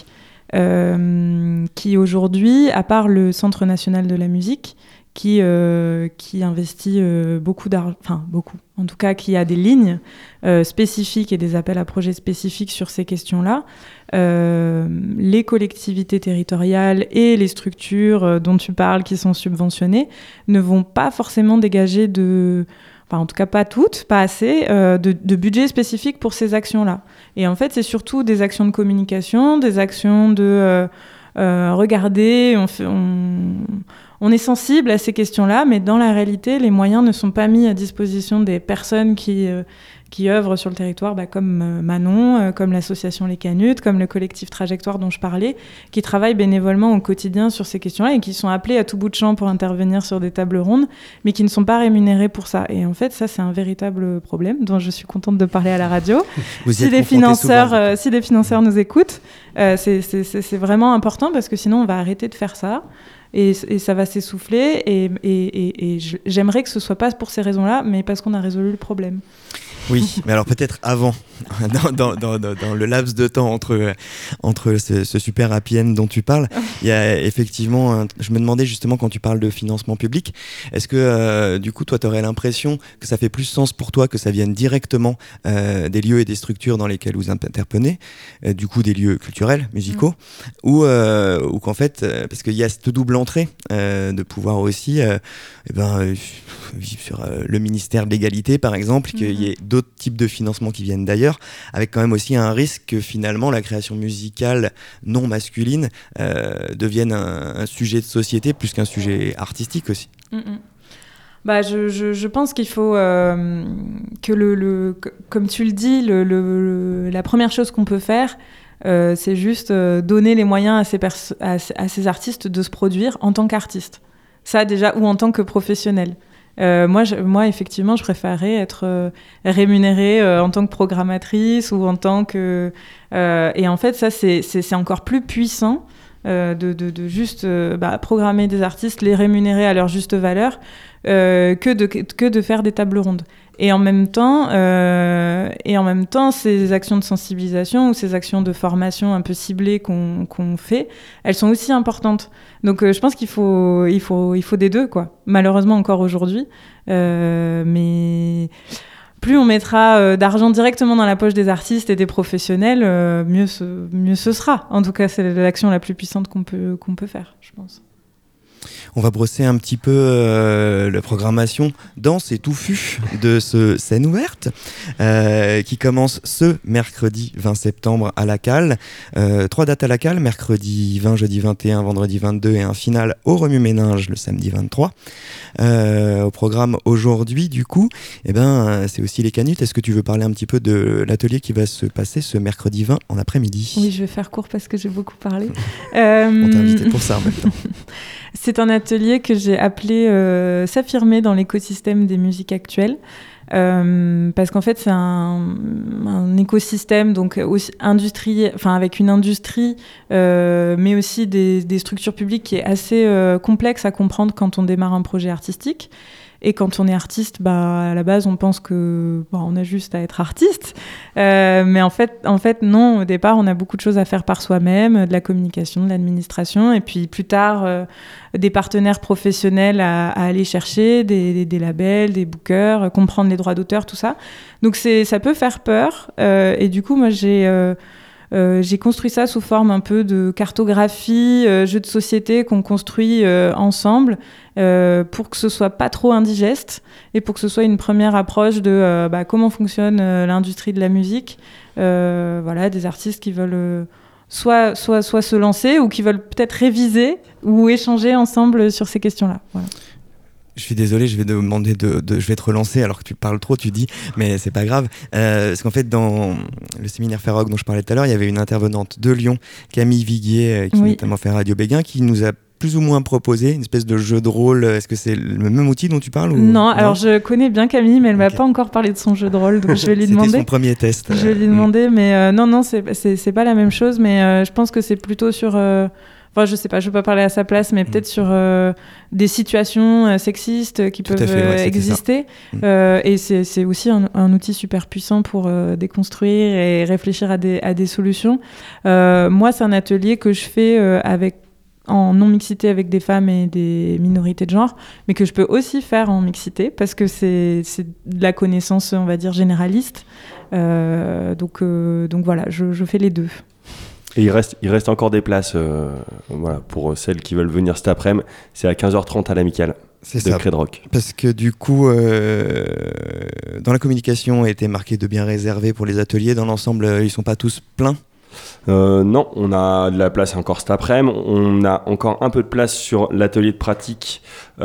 qui aujourd'hui, à part le Centre national de la musique, qui investit beaucoup d'argent, enfin beaucoup, en tout cas qui a des lignes spécifiques et des appels à projets spécifiques sur ces questions-là, les collectivités territoriales et les structures dont tu parles qui sont subventionnées ne vont pas forcément dégager enfin en tout cas pas toutes, pas assez, de budget spécifique pour ces actions-là. Et en fait c'est surtout des actions de communication, des actions de regarder, on est sensible à ces questions-là, mais dans la réalité, les moyens ne sont pas mis à disposition des personnes qui œuvrent sur le territoire, comme Manon, comme l'association Les Canutes, comme le collectif Trajectoire dont je parlais, qui travaillent bénévolement au quotidien sur ces questions-là et qui sont appelés à tout bout de champ pour intervenir sur des tables rondes, mais qui ne sont pas rémunérés pour ça. Et en fait, ça, c'est un véritable problème dont je suis contente de parler à la radio. Si des financeurs nous écoutent, c'est vraiment important parce que sinon, on va arrêter de faire ça. Et ça va s'essouffler et j'aimerais que ce soit pas pour ces raisons-là, mais parce qu'on a résolu le problème. Oui, mais alors peut-être avant, dans le laps de temps entre ce super happy end dont tu parles, il y a effectivement, je me demandais justement quand tu parles de financement public, est-ce que du coup toi tu aurais l'impression que ça fait plus sens pour toi que ça vienne directement des lieux et des structures dans lesquels vous intervenez, du coup des lieux culturels, musicaux, ou qu'en fait, parce qu'il y a cette double entrée de pouvoir aussi vivre sur le ministère de l'égalité par exemple, qu'il y ait d'autres types de financements qui viennent d'ailleurs, avec quand même aussi un risque que finalement la création musicale non masculine devienne un sujet de société plus qu'un sujet artistique aussi. Je pense qu'il faut que comme tu le dis, la première chose qu'on peut faire, c'est juste donner les moyens à ces artistes de se produire en tant qu'artistes. Ça déjà, ou en tant que professionnels. Moi, effectivement, je préférerais être rémunérée en tant que programmatrice ou en tant que... et en fait, ça, c'est encore plus puissant de juste programmer des artistes, les rémunérer à leur juste valeur, que de faire des tables rondes. Et en même temps, ces actions de sensibilisation ou ces actions de formation un peu ciblées qu'on fait, elles sont aussi importantes. Donc, je pense qu'il faut des deux, quoi. Malheureusement, encore aujourd'hui. Mais plus on mettra d'argent directement dans la poche des artistes et des professionnels, mieux ce sera. En tout cas, c'est l'action la plus puissante qu'on peut faire, je pense. On va brosser un petit peu la programmation dense et touffue de ce Scène ouverte qui commence ce mercredi 20 septembre à la Cale. 3 dates à la Cale, mercredi 20, jeudi 21, vendredi 22 et un final au Remue-Ménage le samedi 23. Au programme aujourd'hui, du coup, c'est aussi les Canutes. Est-ce que tu veux parler un petit peu de l'atelier qui va se passer ce mercredi 20 en après-midi ? Oui, je vais faire court parce que j'ai beaucoup parlé. On t'a invité pour ça en même temps. C'est c'est un atelier que j'ai appelé S'affirmer dans l'écosystème des musiques actuelles. Parce qu'en fait c'est un écosystème donc aussi avec une industrie mais aussi des structures publiques qui est assez complexe à comprendre quand on démarre un projet artistique. Et quand on est artiste, à la base, on pense que on a juste à être artiste. Mais en fait, non. Au départ, on a beaucoup de choses à faire par soi-même, de la communication, de l'administration. Et puis plus tard, des partenaires professionnels à aller chercher, des labels, des bookers, comprendre les droits d'auteur, tout ça. Donc ça peut faire peur. Et du coup, moi, j'ai construit ça sous forme un peu de cartographie, jeu de société qu'on construit ensemble pour que ce soit pas trop indigeste et pour que ce soit une première approche de comment fonctionne l'industrie de la musique. Des artistes qui veulent soit se lancer ou qui veulent peut-être réviser ou échanger ensemble sur ces questions-là. Voilà. Je suis désolé, je vais te demander je vais te relancer alors que tu parles trop, tu dis, mais c'est pas grave. Parce qu'en fait, dans le séminaire Ferroc dont je parlais tout à l'heure, il y avait une intervenante de Lyon, Camille Viguier, qui notamment fait Radio Béguin, qui nous a plus ou moins proposé une espèce de jeu de rôle. Est-ce que c'est le même outil dont tu parles ou... Non, alors je connais bien Camille, mais elle m'a pas encore parlé de son jeu de rôle, donc je vais lui demander. C'était son premier test. Je vais lui demander, mais non, c'est pas la même chose, mais je pense que c'est plutôt sur... je sais pas, je peux pas parler à sa place, mais peut-être sur des situations sexistes qui peuvent exister. Et c'est aussi un outil super puissant pour déconstruire et réfléchir à des solutions. Moi, c'est un atelier que je fais en non-mixité avec des femmes et des minorités de genre, mais que je peux aussi faire en mixité, parce que c'est de la connaissance, on va dire, généraliste. Donc voilà, je fais les deux. Et il reste encore des places pour celles qui veulent venir cet après-midi. C'est à 15h30 à l'Amicale de Crédroc. Parce que du coup, dans la communication, a été marqué de bien réservé pour les ateliers. Dans l'ensemble, ils ne sont pas tous pleins. Non, on a de la place encore cet après-midi. On a encore un peu de place sur l'atelier de pratique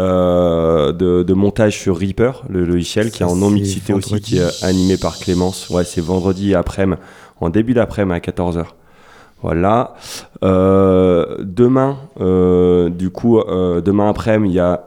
de montage sur Reaper, le logiciel qui est en non-mixité aussi, qui est animé par Clémence. Ouais, c'est vendredi après-midi, en début d'après-midi à 14h. Voilà. Demain, demain après-midi, il y a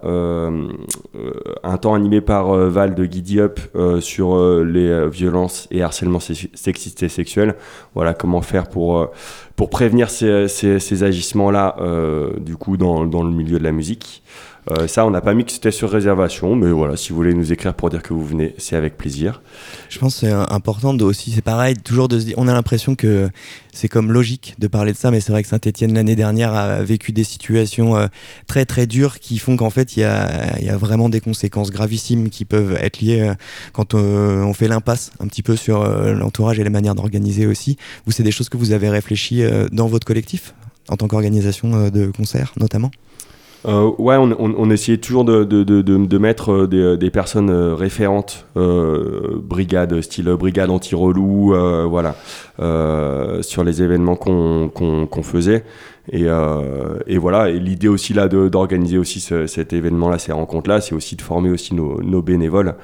un temps animé par Val de Giddy Up sur les violences et harcèlements sexistes et sexuels. Voilà, comment faire pour prévenir ces agissements-là, dans le milieu de la musique. Ça, on n'a pas mis que c'était sur réservation, mais voilà, si vous voulez nous écrire pour dire que vous venez, c'est avec plaisir. Je pense que c'est important aussi, c'est pareil, toujours de se dire, on a l'impression que c'est comme logique de parler de ça, mais c'est vrai que Saint-Étienne l'année dernière a vécu des situations très très dures qui font qu'en fait il y a vraiment des conséquences gravissimes qui peuvent être liées quand on fait l'impasse un petit peu sur l'entourage et les manières d'organiser aussi. Vous, c'est des choses que vous avez réfléchi dans votre collectif en tant qu'organisation de concerts notamment? On essayait toujours de mettre des personnes référentes, style brigade anti-relou, sur les événements qu'on faisait. Et voilà, et l'idée aussi là d'organiser aussi cet événement-là, ces rencontres-là, c'est aussi de former aussi nos bénévoles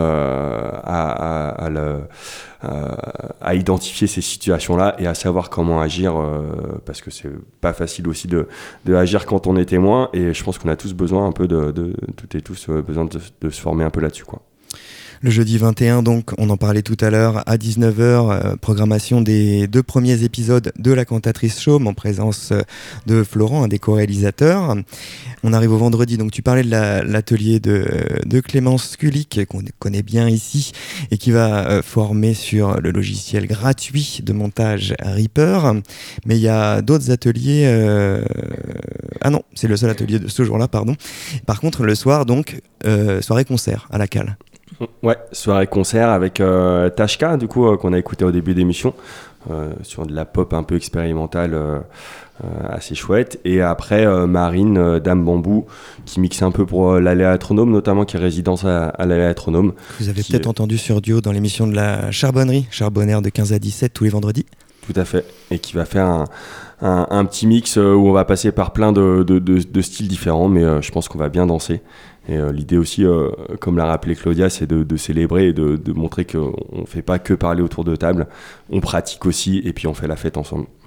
à identifier ces situations-là et à savoir comment agir, parce que c'est pas facile aussi de agir quand on est témoin, et je pense qu'on a tous besoin un peu toutes et tous besoin de se former un peu là-dessus, quoi. Le jeudi 21, donc, on en parlait tout à l'heure, à 19h, programmation des 2 premiers épisodes de La Cantatrice Chaume en présence de Florent, un des co-réalisateurs. On arrive au vendredi, donc tu parlais de l'atelier de Clémence Kulik, qu'on connaît bien ici, et qui va former sur le logiciel gratuit de montage Reaper. Mais il y a d'autres ateliers... Ah non, c'est le seul atelier de ce jour-là, pardon. Par contre, le soir, donc, soirée-concert à la Cale. Ouais, soirée-concert avec Tashka, du coup, qu'on a écouté au début d'émission, sur de la pop un peu expérimentale, assez chouette. Et après, Marine, Dame Bambou, qui mixe un peu pour l'Aléatronome, notamment, qui est résidence à l'Aléatronome. Vous avez peut-être entendu sur Duo dans l'émission de la Charbonnerie, Charbonnaire de 15 à 17 tous les vendredis. Tout à fait, et qui va faire un petit mix où on va passer par plein de styles différents, mais je pense qu'on va bien danser. Et l'idée aussi, comme l'a rappelé Claudia, c'est de célébrer et de montrer qu'on ne fait pas que parler autour de table, on pratique aussi et puis on fait la fête ensemble.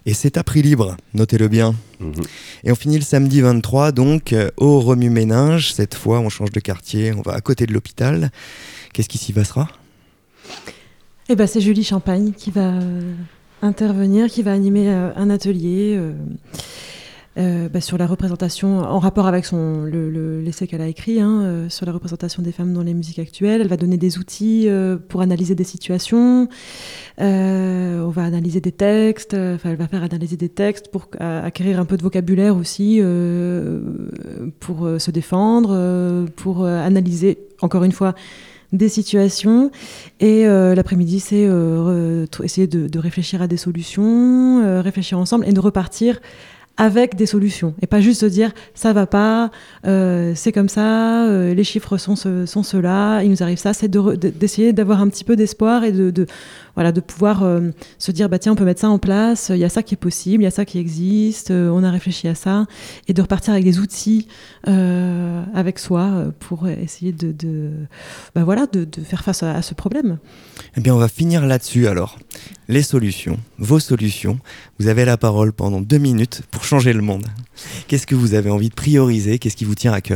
Et c'est à prix libre, notez-le bien. Et on finit le samedi 23, donc, au Remue-Ménage. Cette fois, on change de quartier, on va à côté de l'hôpital. Qu'est-ce qui s'y passera ? Eh ben, c'est Julie Champagne qui va intervenir, qui va animer un atelier sur la représentation, en rapport avec l'essai qu'elle a écrit, sur la représentation des femmes dans les musiques actuelles. Elle va donner des outils pour analyser des situations. On va analyser des textes. Elle va faire analyser des textes pour acquérir un peu de vocabulaire aussi, pour se défendre, pour analyser, encore une fois, des situations. Et l'après-midi, c'est essayer de réfléchir à des solutions, réfléchir ensemble et de repartir avec des solutions, et pas juste se dire ça va pas, c'est comme ça, les chiffres sont ceux-là, il nous arrive ça. C'est d'essayer d'avoir un petit peu d'espoir et de pouvoir se dire tiens, on peut mettre ça en place, il y a ça qui est possible, il y a ça qui existe, on a réfléchi à ça, et de repartir avec des outils avec soi pour essayer de faire face à ce problème. Eh bien, on va finir là-dessus alors. Les solutions, vos solutions. Vous avez la parole pendant 2 minutes pour changer le monde. Qu'est-ce que vous avez envie de prioriser ? Qu'est-ce qui vous tient à cœur ?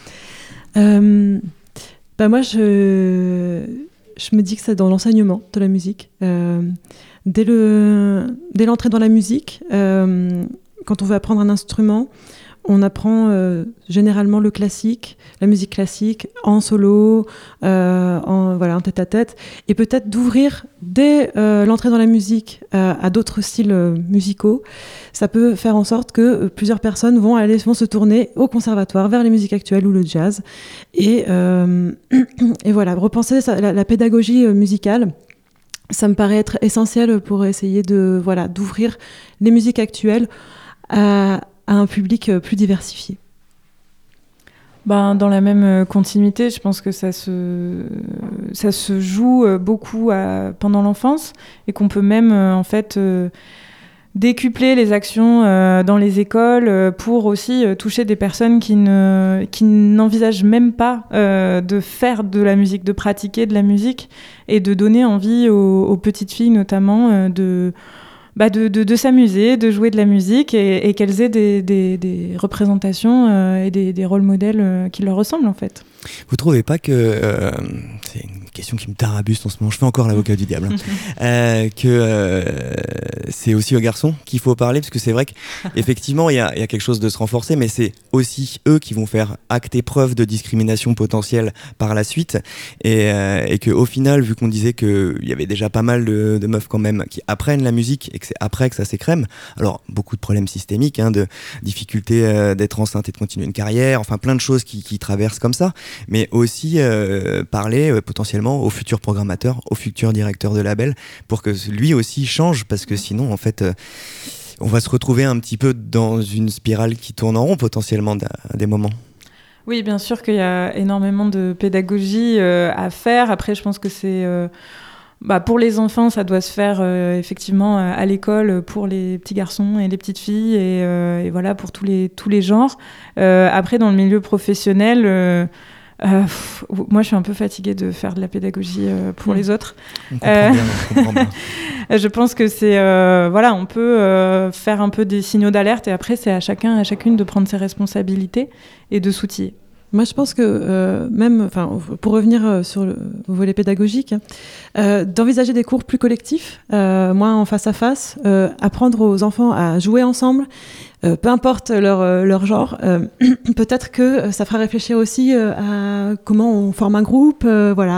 Moi, je me dis que c'est dans l'enseignement de la musique. Dès l'entrée dans la musique, quand on veut apprendre un instrument, on apprend généralement le classique, la musique classique, en solo, en tête-à-tête, et peut-être d'ouvrir dès l'entrée dans la musique à d'autres styles musicaux. Ça peut faire en sorte que plusieurs personnes vont se tourner au conservatoire, vers les musiques actuelles ou le jazz, et voilà, repenser la pédagogie musicale. Ça me paraît être essentiel pour essayer d'ouvrir les musiques actuelles à un public plus diversifié. Dans la même continuité, je pense que ça se joue beaucoup pendant l'enfance, et qu'on peut même décupler les actions dans les écoles pour aussi toucher des personnes qui n'envisagent même pas de faire de la musique, de pratiquer de la musique, et de donner envie aux petites filles notamment de s'amuser, de jouer de la musique, et qu'elles aient des représentations et des rôles modèles qui leur ressemblent en fait. Vous trouvez pas que c'est une question qui me tarabuste en ce moment, je fais encore l'avocat du diable, que c'est aussi aux garçons qu'il faut parler, parce que c'est vrai qu'effectivement il y a quelque chose de se renforcer, mais c'est aussi eux qui vont faire acter preuve de discrimination potentielle par la suite, et qu'au final, vu qu'on disait qu'il y avait déjà pas mal de meufs quand même qui apprennent la musique, et que c'est après que ça s'écrème, alors beaucoup de problèmes systémiques, de difficulté d'être enceinte et de continuer une carrière, enfin plein de choses qui traversent comme ça, mais aussi parler potentiellement au futur programmateur, au futur directeur de label, pour que lui aussi change, parce que sinon en fait on va se retrouver un petit peu dans une spirale qui tourne en rond potentiellement à des moments. Oui, bien sûr qu'il y a énormément de pédagogie à faire. Après, je pense que c'est pour les enfants, ça doit se faire effectivement à l'école, pour les petits garçons et les petites filles, et voilà, pour tous les genres. Après, dans le milieu professionnel, moi, je suis un peu fatiguée de faire de la pédagogie pour les autres. On comprend bien. Je pense que c'est on peut faire un peu des signaux d'alerte, et après, c'est à chacune de prendre ses responsabilités et de s'outiller. Moi, je pense que pour revenir sur le volet pédagogique, d'envisager des cours plus collectifs, moins en face à face, apprendre aux enfants à jouer ensemble, peu importe leur genre. Peut-être que ça fera réfléchir aussi à comment on forme un groupe,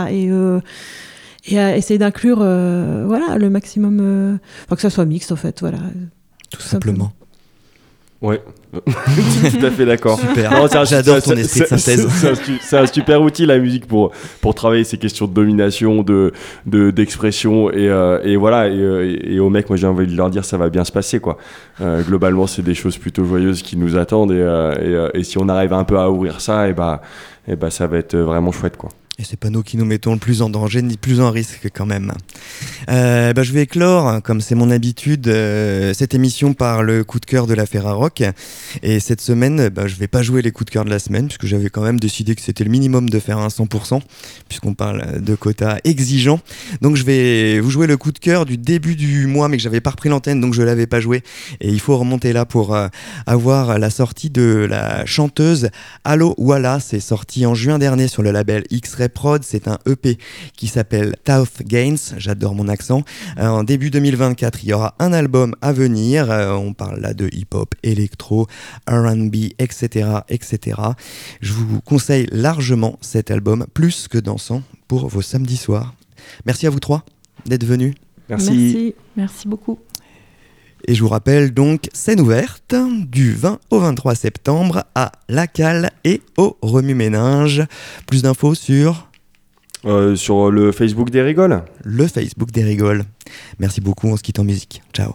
et à essayer d'inclure le maximum, que ça soit mixte en fait, voilà. Tout simplement. Ouais, tout à fait d'accord. Super. Non, j'adore ton esprit de synthèse. C'est un super outil, la musique, pour travailler ces questions de domination, d'expression, et voilà. Et aux mecs, moi j'ai envie de leur dire, ça va bien se passer, quoi. Globalement, c'est des choses plutôt joyeuses qui nous attendent, et si on arrive un peu à ouvrir ça, et ça va être vraiment chouette, quoi. Et c'est pas nous qui nous mettons le plus en danger ni plus en risque quand même. Je vais clore, comme c'est mon habitude, cette émission par le coup de cœur de la Ferrarock. Et cette semaine, je vais pas jouer les coups de cœur de la semaine, puisque j'avais quand même décidé que c'était le minimum de faire un 100%, puisqu'on parle de quotas exigeants. Donc je vais vous jouer le coup de cœur du début du mois, mais que j'avais pas repris l'antenne, donc je l'avais pas joué. Et il faut remonter là pour avoir la sortie de la chanteuse Allo Walla. C'est sorti en juin dernier sur le label X-Ray Prod. C'est un EP qui s'appelle Tough Gains. J'adore mon accent. En début 2024, il y aura un album à venir. On parle là de hip-hop, électro, R&B, etc., etc. Je vous conseille largement cet album, plus que dansant, pour vos samedis soirs. Merci à vous trois d'être venus. Merci beaucoup. Et je vous rappelle donc, scène ouverte du 20 au 23 septembre à La Cale et au Remue-Ménage. Plus d'infos sur le Facebook des Rigoles. Le Facebook des Rigoles. Merci beaucoup, on se quitte en musique. Ciao.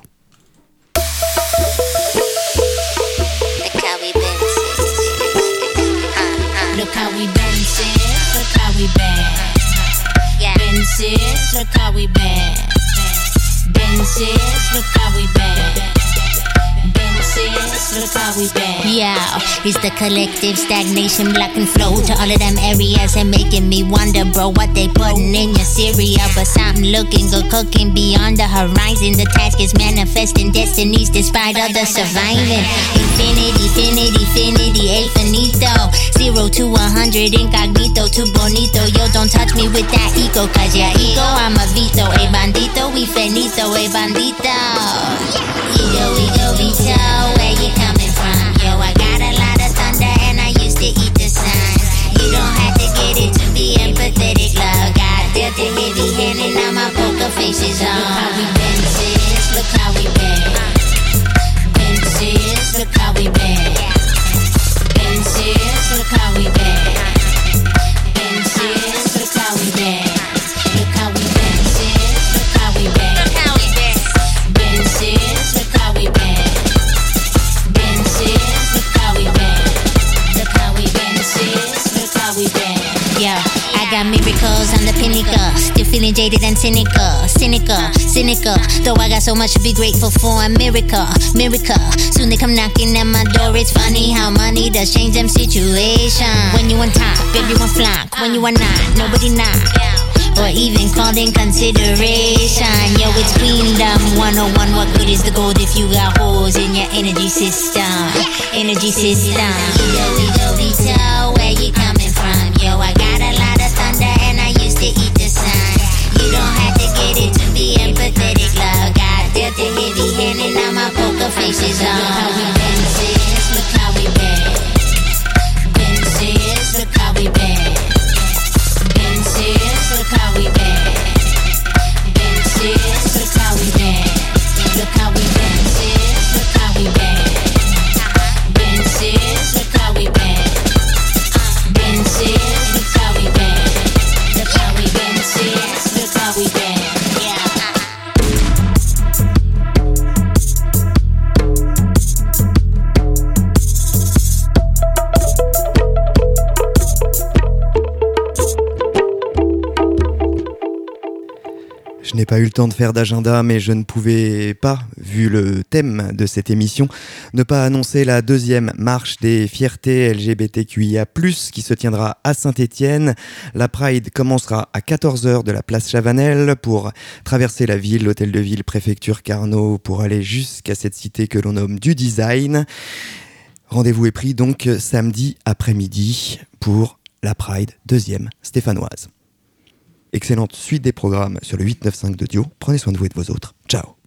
Look how we been, sis. Look how we been. Been, sis. Look how we been. Been, sis. Look how we been. Been, sis. Look how we been. Yeah, it's the collective stagnation, blocking flow to all of them areas and making me wonder, bro, what they putting in your cereal. But something looking good, cooking beyond the horizon. The task is manifesting destinies despite other surviving. Infinity, hey finito. 0 to 100, incognito, too bonito. Yo, don't touch me with that ego, cause your ego, I'm a veto. Hey bandito, we finito, hey bandito. Ego, vito, where you coming from? Yo, I got a lot of thunder and I used to eat the sun. You don't have to get it to be empathetic, love. God dealt a heavy hand and now my poker face is on. Look how we been, sis. Look how we been. Been, sis. Look how we been. Been, sis. Look how we been. Been, sis. Look how we been. Look how we been, sis. Look how we been. Look how we been. Been, sis. Look how we been. Been, sis. Look how we been. Look how we been, sis. Look how we been. Yeah, I got miracles on the pinnacle. Still feeling jaded and cynical. Though I got so much to be grateful for. A miracle. Soon they come knocking at my door. It's funny how money does change them situations. When you on top, everyone flock. When you are not, nobody knock. Or even called in consideration. Yo, it's Queendom 101. What good is the gold if you got holes in your energy system? Vito, where you coming from? Yo, I got a lot of thunder and I used to eat the sun. You don't have to get it to be empathetic, love. God dealt a heavy hand and now my poker face is on. Look how we been, sis. Look how we been. Been, sis. Look how we been. Been, sis. Look how we been. Been, sis. Look how we been. Look how we been, sis. Look how we been. Been, sis. Look how we been. Been, sis. Look how we been. Look how we been, sis. Look how we been. Je n'ai pas eu le temps de faire d'agenda, mais je ne pouvais pas, vu le thème de cette émission, ne pas annoncer la deuxième marche des fiertés LGBTQIA+, qui se tiendra à Saint-Étienne. La Pride commencera à 14h de la place Chavanel pour traverser la ville, l'hôtel de ville, préfecture Carnot, pour aller jusqu'à cette cité que l'on nomme du design. Rendez-vous est pris donc samedi après-midi pour la Pride deuxième stéphanoise. Excellente suite des programmes sur le 895 de Dio. Prenez soin de vous et de vos autres. Ciao.